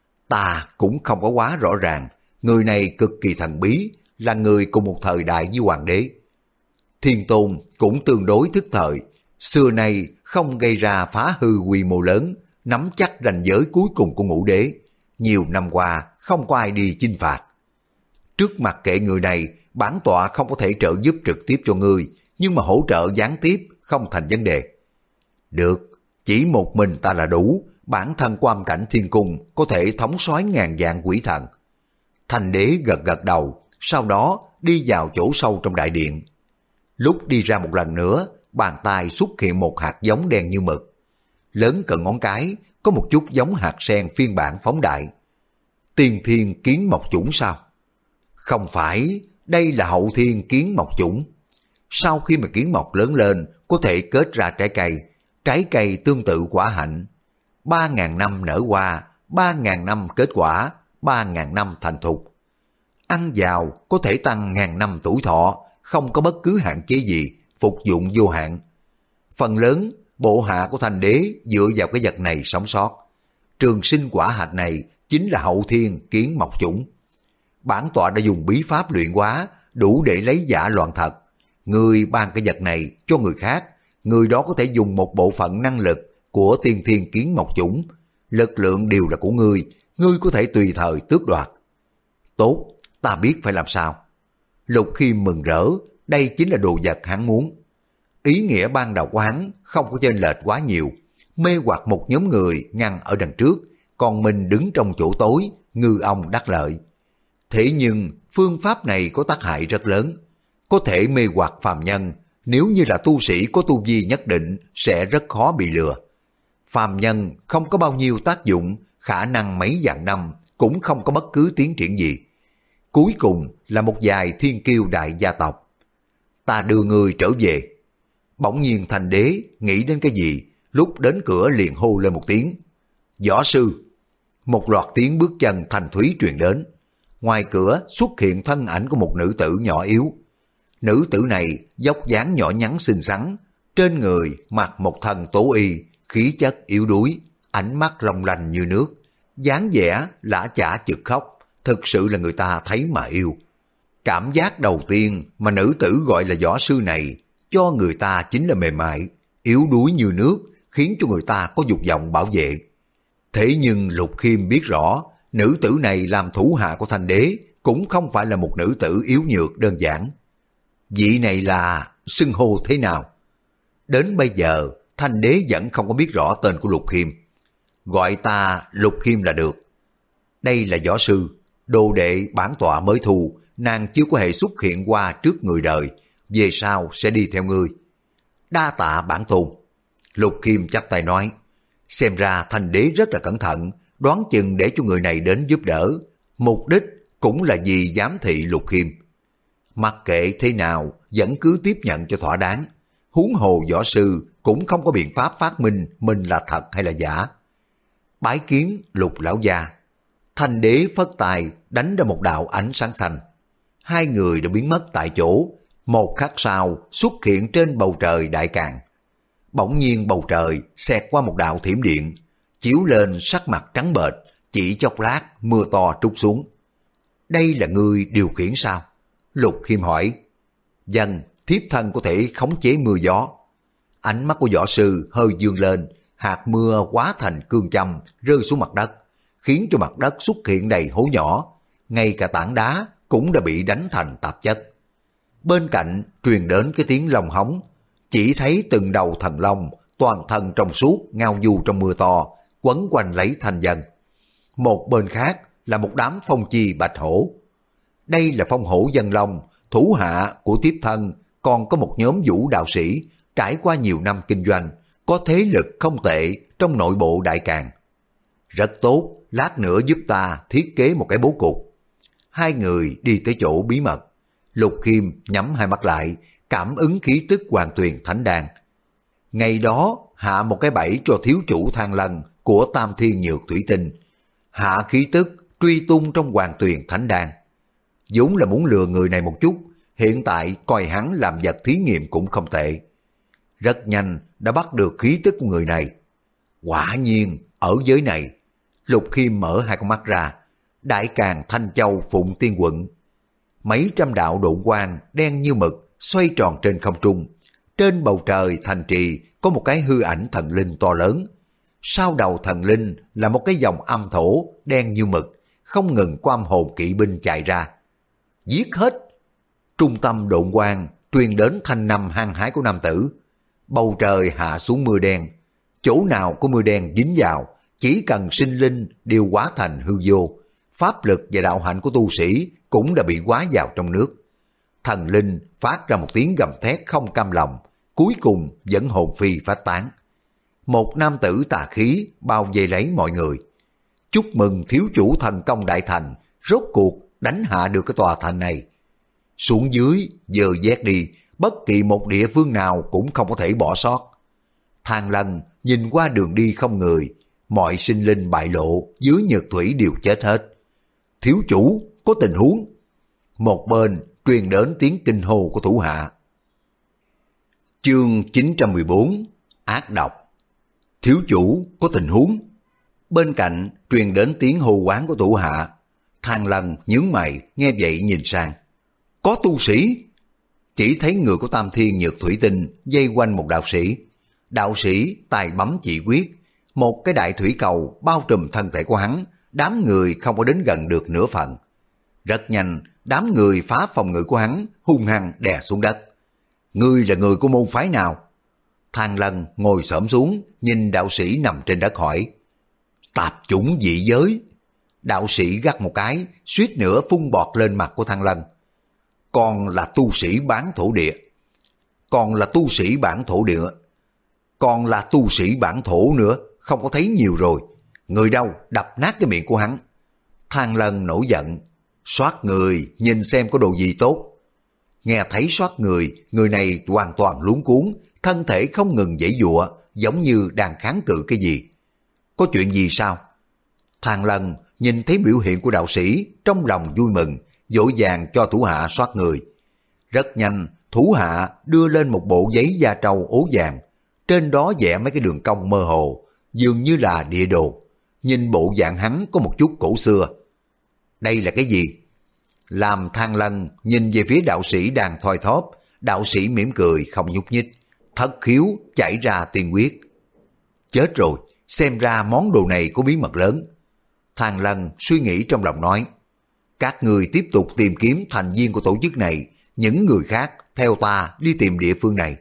Ta cũng không có quá rõ ràng, người này cực kỳ thần bí, là người cùng một thời đại với hoàng đế. Thiên Tôn cũng tương đối thức thời, xưa nay không gây ra phá hư quy mô lớn, nắm chắc ranh giới cuối cùng của Ngũ Đế. Nhiều năm qua không có ai đi chinh phạt. Trước mặt kệ người này, bản tọa không có thể trợ giúp trực tiếp cho ngươi, nhưng mà hỗ trợ gián tiếp không thành vấn đề. Được, chỉ một mình ta là đủ, bản thân của âm cảnh thiên cung có thể thống soái ngàn vạn quỷ thần. Thành đế gật gật đầu, sau đó đi vào chỗ sâu trong đại điện. Lúc đi ra một lần nữa, bàn tay xuất hiện một hạt giống đen như mực. Lớn cỡ ngón cái, có một chút giống hạt sen phiên bản phóng đại. Tiên thiên kiến mộc chủng sao? Không phải, đây là hậu thiên kiến mộc chủng. Sau khi mà kiến mộc lớn lên, có thể kết ra trái cây tương tự quả hạnh. 3.000 năm nở hoa, 3.000 năm kết quả, 3.000 năm thành thục. Ăn vào có thể tăng ngàn năm tuổi thọ, không có bất cứ hạn chế gì, phục dụng vô hạn. Phần lớn, bộ hạ của thành đế dựa vào cái vật này sống sót. Trường sinh quả hạch này chính là hậu thiên kiến mộc chủng. Bản tọa đã dùng bí pháp luyện hóa, đủ để lấy giả loạn thật. Người ban cái vật này cho người khác, người đó có thể dùng một bộ phận năng lực của tiên thiên kiến mộc chủng. Lực lượng đều là của ngươi có thể tùy thời tước đoạt. Tốt, ta biết phải làm sao. Lục Khiêm mừng rỡ, đây chính là đồ vật hắn muốn. Ý nghĩa ban đầu của hắn không có chênh lệch quá nhiều, mê hoặc một nhóm người ngăn ở đằng trước, còn mình đứng trong chỗ tối, ngư ông đắc lợi. Thế nhưng phương pháp này có tác hại rất lớn, có thể mê hoặc phàm nhân, nếu như là tu sĩ có tu vi nhất định sẽ rất khó bị lừa. Phàm nhân không có bao nhiêu tác dụng, khả năng mấy vạn năm cũng không có bất cứ tiến triển gì. Cuối cùng là một vài thiên kiêu đại gia tộc. Ta đưa người trở về. Bỗng nhiên thành đế nghĩ đến cái gì, lúc đến cửa liền hô lên một tiếng. Võ sư. Một loạt tiếng bước chân thanh thúy truyền đến. Ngoài cửa xuất hiện thân ảnh của một nữ tử nhỏ yếu. Nữ tử này dốc dáng nhỏ nhắn xinh xắn, trên người mặc một thân tố y, khí chất yếu đuối, ánh mắt long lanh như nước, dáng vẻ lã chả chực khóc, thực sự là người ta thấy mà yêu. Cảm giác đầu tiên mà nữ tử gọi là võ sư này cho người ta chính là mềm mại, yếu đuối như nước, khiến cho người ta có dục vọng bảo vệ. Thế nhưng Lục Khiêm biết rõ, nữ tử này làm thủ hạ của thành đế cũng không phải là một nữ tử yếu nhược đơn giản. Vị này là xưng hô thế nào? Đến bây giờ, thành đế vẫn không có biết rõ tên của Lục Khiêm. Gọi ta Lục Khiêm là được. Đây là võ sư, đồ đệ bản tọa mới thu, nàng chưa có hề xuất hiện qua trước người đời, về sau sẽ đi theo ngươi. Đa tạ bản tôn. Lục Khiêm chắp tay nói, xem ra thành đế rất là cẩn thận, đoán chừng để cho người này đến giúp đỡ, mục đích cũng là vì giám thị Lục Khiêm. Mặc kệ thế nào, vẫn cứ tiếp nhận cho thỏa đáng. Huống hồ võ sư cũng không có biện pháp phát minh mình là thật hay là giả. Bái kiến Lục lão gia. Thành đế phất tài đánh ra một đạo ánh sáng xanh. Hai người đã biến mất tại chỗ, một khắc sau xuất hiện trên bầu trời đại càn. Bỗng nhiên bầu trời xẹt qua một đạo thiểm điện, chiếu lên sắc mặt trắng bệch, chỉ chốc lát mưa to trút xuống. Đây là ngươi điều khiển sao? Lục Khiêm hỏi. Dân, thiếp thân có thể khống chế mưa gió. Ánh mắt của võ sư hơi dương lên, hạt mưa hóa thành cương châm rơi xuống mặt đất, khiến cho mặt đất xuất hiện đầy hố nhỏ, ngay cả tảng đá cũng đã bị đánh thành tạp chất. Bên cạnh truyền đến cái tiếng long hống, chỉ thấy từng đầu thần long toàn thân trong suốt ngao du trong mưa to, quấn quanh lấy thành dân. Một bên khác là một đám phong chi bạch hổ. Đây là phong hổ dân long, thủ hạ của tiếp thân, còn có một nhóm vũ đạo sĩ trải qua nhiều năm kinh doanh, có thế lực không tệ trong nội bộ đại càn. Rất tốt, lát nữa giúp ta thiết kế một cái bố cục. Hai người đi tới chỗ bí mật. Lục Khiêm nhắm hai mắt lại, cảm ứng khí tức Hoàng Tuyền Thánh Đan. Ngày đó hạ một cái bẫy cho thiếu chủ Thang Lân của Tam Thiên Nhược Thủy Tinh, hạ khí tức truy tung trong Hoàng Tuyền Thánh Đan. vốn là muốn lừa người này một chút, hiện tại coi hắn làm vật thí nghiệm cũng không tệ. Rất nhanh đã bắt được khí tức của người này. Quả nhiên, ở giới này, Lục Khiêm mở hai con mắt ra, Đại Càn Thanh Châu Phụng Tiên Quận. Mấy trăm đạo độn quang đen như mực xoay tròn trên không trung. Trên bầu trời thành trì có một cái hư ảnh thần linh to lớn. Sau đầu thần linh là một cái dòng âm thổ đen như mực, không ngừng có âm hồn kỵ binh chạy ra. Giết hết! Trung tâm độn quang truyền đến thanh năm hăng hái của nam tử. Bầu trời hạ xuống mưa đen. Chỗ nào có mưa đen dính vào, chỉ cần sinh linh đều hóa thành hư vô. Pháp lực và đạo hạnh của tu sĩ cũng đã bị hóa vào trong nước. Thần linh phát ra một tiếng gầm thét không cam lòng, cuối cùng vẫn hồn phi phách tán. Một nam tử tà khí bao vây lấy mọi người. Chúc mừng thiếu chủ thần công đại thành, rốt cuộc đánh hạ được cái tòa thành này. Xuống dưới, dơ vét đi, bất kỳ một địa phương nào cũng không có thể bỏ sót. Thang Lân nhìn qua đường đi không người, mọi sinh linh bại lộ, dưới nhược thủy đều chết hết. Thiếu chủ, có tình huống. Một bên truyền đến tiếng kinh hô của thủ hạ. Chương 914, ác độc. Thiếu chủ, có tình huống. Bên cạnh truyền đến tiếng hô quán của thủ hạ. Thang Lân nhướng mày, nghe vậy nhìn sang. Có tu sĩ. Chỉ thấy người của Tam Thiên Nhược Thủy Tinh dây quanh một đạo sĩ. Đạo sĩ tài bấm chỉ quyết. Một cái đại thủy cầu bao trùm thân thể của hắn, đám người không có đến gần được nửa phần. Rất nhanh, đám người phá phòng ngự của hắn hung hăng đè xuống đất. Ngươi là người của môn phái nào? Thang Lân ngồi xổm xuống, nhìn đạo sĩ nằm trên đất hỏi. Tạp chủng dị giới. Đạo sĩ gắt một cái, suýt nữa phun bọt lên mặt của Thang Lân. Còn là tu sĩ bán thổ địa. Còn là tu sĩ bản thổ địa. Còn là tu sĩ bản thổ nữa, không có thấy nhiều rồi. Người đâu, đập nát cái miệng của hắn. Thang Lân nổi giận. Soát người, nhìn xem có đồ gì tốt. Nghe thấy soát người, người này hoàn toàn luống cuống, thân thể không ngừng giãy giụa, giống như đang kháng cự cái gì. Có chuyện gì sao? Thang Lân nhìn thấy biểu hiện của đạo sĩ, trong lòng vui mừng, vội vàng cho thủ hạ soát người. Rất nhanh, thủ hạ đưa lên một bộ giấy da trâu ố vàng, trên đó vẽ mấy cái đường cong mơ hồ, dường như là địa đồ. Nhìn bộ dạng hắn có một chút cổ xưa. Đây là cái gì? Làm Thang Lân nhìn về phía đạo sĩ đang thoi thóp, đạo sĩ mỉm cười không nhúc nhích, thất khiếu chảy ra tiên huyết. Chết rồi, xem ra món đồ này có bí mật lớn. Thang Lân suy nghĩ trong lòng nói, các người tiếp tục tìm kiếm thành viên của tổ chức này, những người khác theo ta đi tìm địa phương này.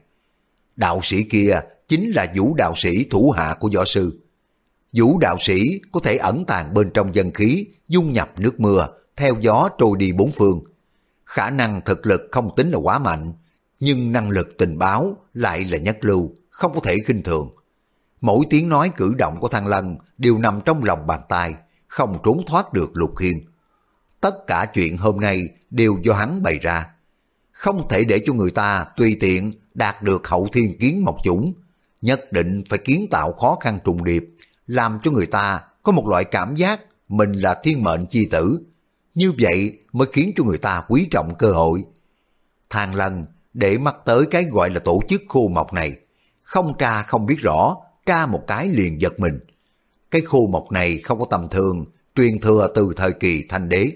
Đạo sĩ kia chính là Vũ đạo sĩ thủ hạ của võ sư. Vũ đạo sĩ có thể ẩn tàng bên trong dân khí, dung nhập nước mưa, theo gió trôi đi bốn phương. Khả năng thực lực không tính là quá mạnh, nhưng năng lực tình báo lại là nhất lưu, không có thể khinh thường. Mỗi tiếng nói cử động của Thang Lân đều nằm trong lòng bàn tay, không trốn thoát được Lục Khiêm. Tất cả chuyện hôm nay đều do hắn bày ra. Không thể để cho người ta tùy tiện đạt được hậu thiên kiến mộc chủng, nhất định phải kiến tạo khó khăn trùng điệp, làm cho người ta có một loại cảm giác mình là thiên mệnh chi tử. Như vậy mới khiến cho người ta quý trọng cơ hội. Thang Lân để mắt tới cái gọi là tổ chức khô mộc này, không tra không biết rõ, tra một cái liền giật mình. Cái khô mộc này không có tầm thường, truyền thừa từ thời kỳ Thanh Đế.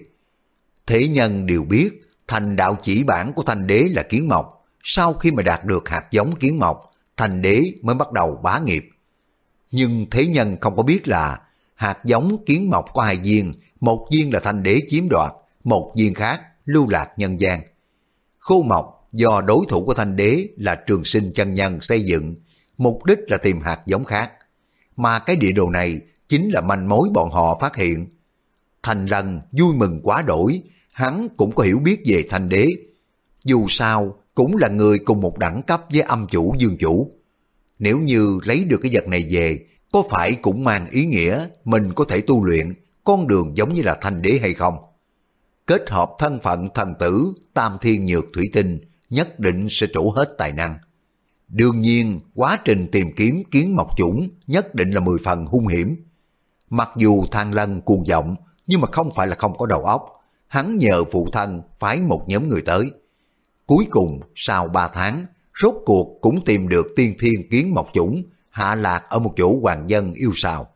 Thế nhân đều biết thành đạo chỉ bản của Thanh Đế là kiến mộc. Sau khi mà đạt được hạt giống kiến mộc, Thanh Đế mới bắt đầu bá nghiệp. Nhưng thế nhân không có biết là hạt giống kiến mộc có hai viên, một viên là Thanh Đế chiếm đoạt, một viên khác lưu lạc nhân gian. Khô mộc do đối thủ của Thanh Đế là Trường Sinh chân nhân xây dựng, mục đích là tìm hạt giống khác. Mà cái địa đồ này chính là manh mối bọn họ phát hiện. Thành Lân vui mừng quá đổi, hắn cũng có hiểu biết về Thanh Đế. Dù sao cũng là người cùng một đẳng cấp với âm chủ dương chủ. Nếu như lấy được cái vật này về, có phải cũng mang ý nghĩa mình có thể tu luyện con đường giống như là Thanh Đế hay không? Kết hợp thân phận thần tử Tam Thiên Nhược Thủy Tinh, nhất định sẽ trổ hết tài năng. Đương nhiên, quá trình tìm kiếm kiến mộc chủng nhất định là 10 phần hung hiểm. Mặc dù Thang Lân cuồng vọng, nhưng mà không phải là không có đầu óc. Hắn nhờ phụ thân phái một nhóm người tới. Cuối cùng, sau 3 tháng, rốt cuộc cũng tìm được tiên thiên kiến mộc chủng, hạ lạc ở một chỗ hoàng dân yêu sào.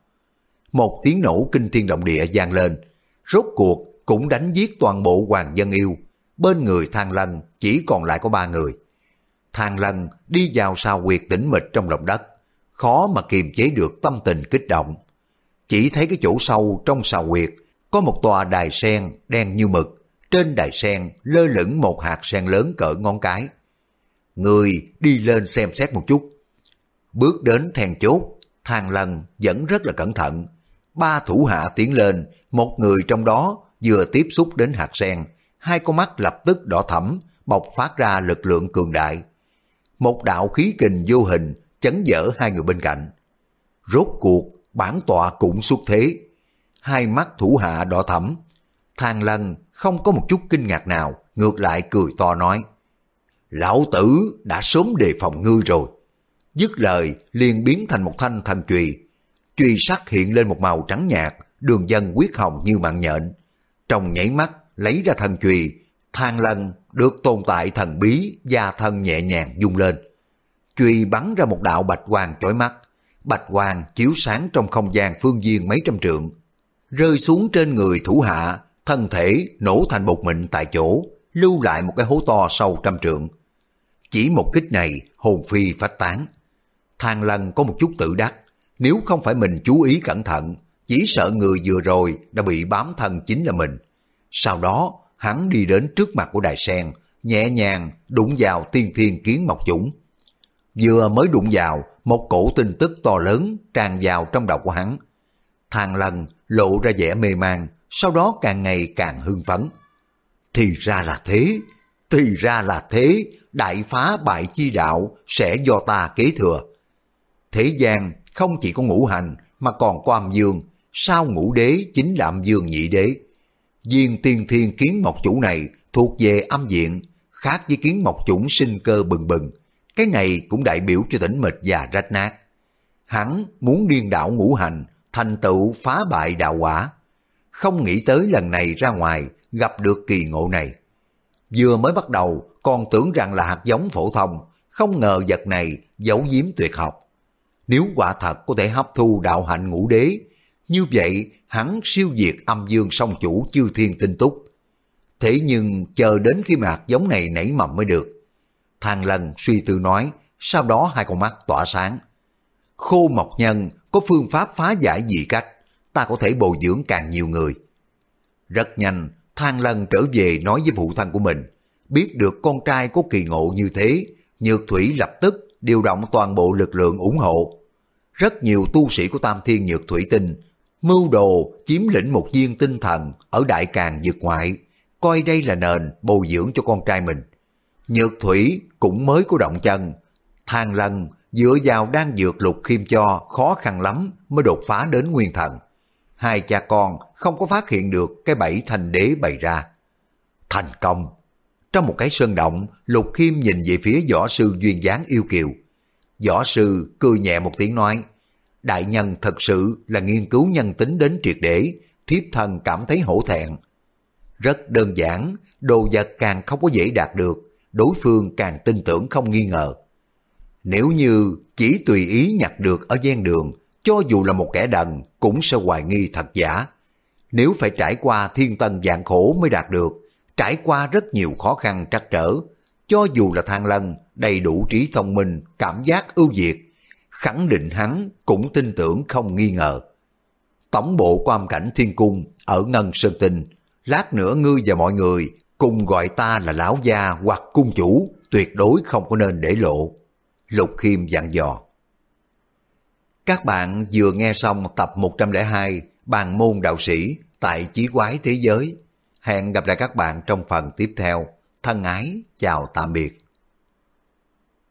Một tiếng nổ kinh thiên động địa vang lên, rốt cuộc cũng đánh giết toàn bộ hoàng dân yêu. Bên người Thang Lân chỉ còn lại có 3 người. Thang Lân đi vào sào huyệt tĩnh mịch trong lòng đất, khó mà kiềm chế được tâm tình kích động. Chỉ thấy cái chỗ sâu trong sào huyệt có một tòa đài sen đen như mực, trên đài sen lơ lửng một hạt sen lớn cỡ ngón cái. Người đi lên xem xét một chút. Bước đến then chốt, Thang Lân vẫn rất là cẩn thận. 3 thủ hạ tiến lên, một người trong đó vừa tiếp xúc đến hạt sen, 2 con mắt lập tức đỏ thẫm, bộc phát ra lực lượng cường đại. Một đạo khí kình vô hình chấn vỡ 2 người bên cạnh. Rốt cuộc bản tọa cũng xuất thế. 2 mắt thủ hạ đỏ thẫm. Thang Lân không có một chút kinh ngạc nào, ngược lại cười to nói: Lão tử đã sớm đề phòng ngươi rồi. Dứt lời liền biến thành một thanh thần chùy. Chùy sắc hiện lên một màu trắng nhạt, đường vân huyết hồng như mạng nhện. Trong nháy mắt lấy ra thần chùy, Thang Lân được tồn tại thần bí, da thân nhẹ nhàng vung lên. Chùy bắn ra một đạo bạch quang chói mắt. Bạch quang chiếu sáng trong không gian phương viên mấy trăm trượng, rơi xuống trên người thủ hạ, thân thể nổ thành bột mịn tại chỗ, lưu lại một cái hố to sâu trăm trượng. Chỉ một kích này hồn phi phách tán. Thang Lân có một chút tự đắc, nếu không phải mình chú ý cẩn thận, chỉ sợ người vừa rồi đã bị bám thân chính là mình. Sau đó hắn đi đến trước mặt của đài sen, nhẹ nhàng đụng vào tiên thiên kiến mộc chủng. Vừa mới đụng vào, một cổ tin tức to lớn tràn vào trong đầu của hắn. Thang Lân lộ ra vẻ mê man, sau đó càng ngày càng hưng phấn. Thì ra là thế, thì ra là thế, đại phá bại chi đạo sẽ do ta kế thừa. Thế gian không chỉ có ngũ hành mà còn có âm dương, sao ngũ đế chính là âm dương nhị đế. Viên tiên thiên kiến mộc chủ này thuộc về âm diện, khác với kiến mộc chủng sinh cơ bừng bừng. Cái này cũng đại biểu cho tĩnh mịch và rách nát. Hắn muốn điên đảo ngũ hành, thành tựu phá bại đạo quả. Không nghĩ tới lần này ra ngoài gặp được kỳ ngộ này. Vừa mới bắt đầu còn tưởng rằng là hạt giống phổ thông, không ngờ vật này giấu giếm tuyệt học. Nếu quả thật có thể hấp thu đạo hạnh ngũ đế, như vậy hắn siêu diệt âm dương song chủ chư thiên tinh túc. Thế nhưng chờ đến khi mà hạt giống này nảy mầm mới được. Thang Lân suy tư nói, sau đó 2 con mắt tỏa sáng. Khô Mộc Nhân có phương pháp phá giải dị cách, ta có thể bồi dưỡng càng nhiều người. Rất nhanh, Thang Lân trở về nói với phụ thân của mình, biết được con trai có kỳ ngộ như thế, Nhược Thủy lập tức điều động toàn bộ lực lượng ủng hộ. Rất nhiều tu sĩ của Tam Thiên Nhược Thủy Tinh mưu đồ chiếm lĩnh một viên tinh thần ở Đại Càn vực ngoại, coi đây là nền bồi dưỡng cho con trai mình. Nhược Thủy cũng mới có động chân. Thang Lân dựa vào đan dược Lục Khiêm cho khó khăn lắm mới đột phá đến nguyên thần. 2 cha con không có phát hiện được cái bẫy thành đế bày ra. Thành công! Trong một cái sơn động, Lục Khiêm nhìn về phía võ sư duyên dáng yêu kiều. Võ sư cười nhẹ một tiếng nói, đại nhân thật sự là nghiên cứu nhân tính đến triệt để, thiếp thân cảm thấy hổ thẹn. Rất đơn giản, đồ vật càng không có dễ đạt được, đối phương càng tin tưởng không nghi ngờ. Nếu như chỉ tùy ý nhặt được ở ven đường, cho dù là một kẻ đần cũng sẽ hoài nghi thật giả. Nếu phải trải qua thiên tân vạn khổ mới đạt được, trải qua rất nhiều khó khăn trắc trở, cho dù là Thang Lân đầy đủ trí thông minh, cảm giác ưu việt, khẳng định hắn cũng tin tưởng không nghi ngờ. Tổng bộ của âm cảnh thiên cung ở Ngân Sơn Tinh, lát nữa ngươi và mọi người cùng gọi ta là lão gia hoặc cung chủ, tuyệt đối không có nên để lộ. Lục Khiêm dặn dò. Các bạn vừa nghe xong tập 102 Bàn môn đạo sĩ tại Chí Quái Thế Giới. Hẹn gặp lại các bạn trong phần tiếp theo. Thân ái, chào tạm biệt.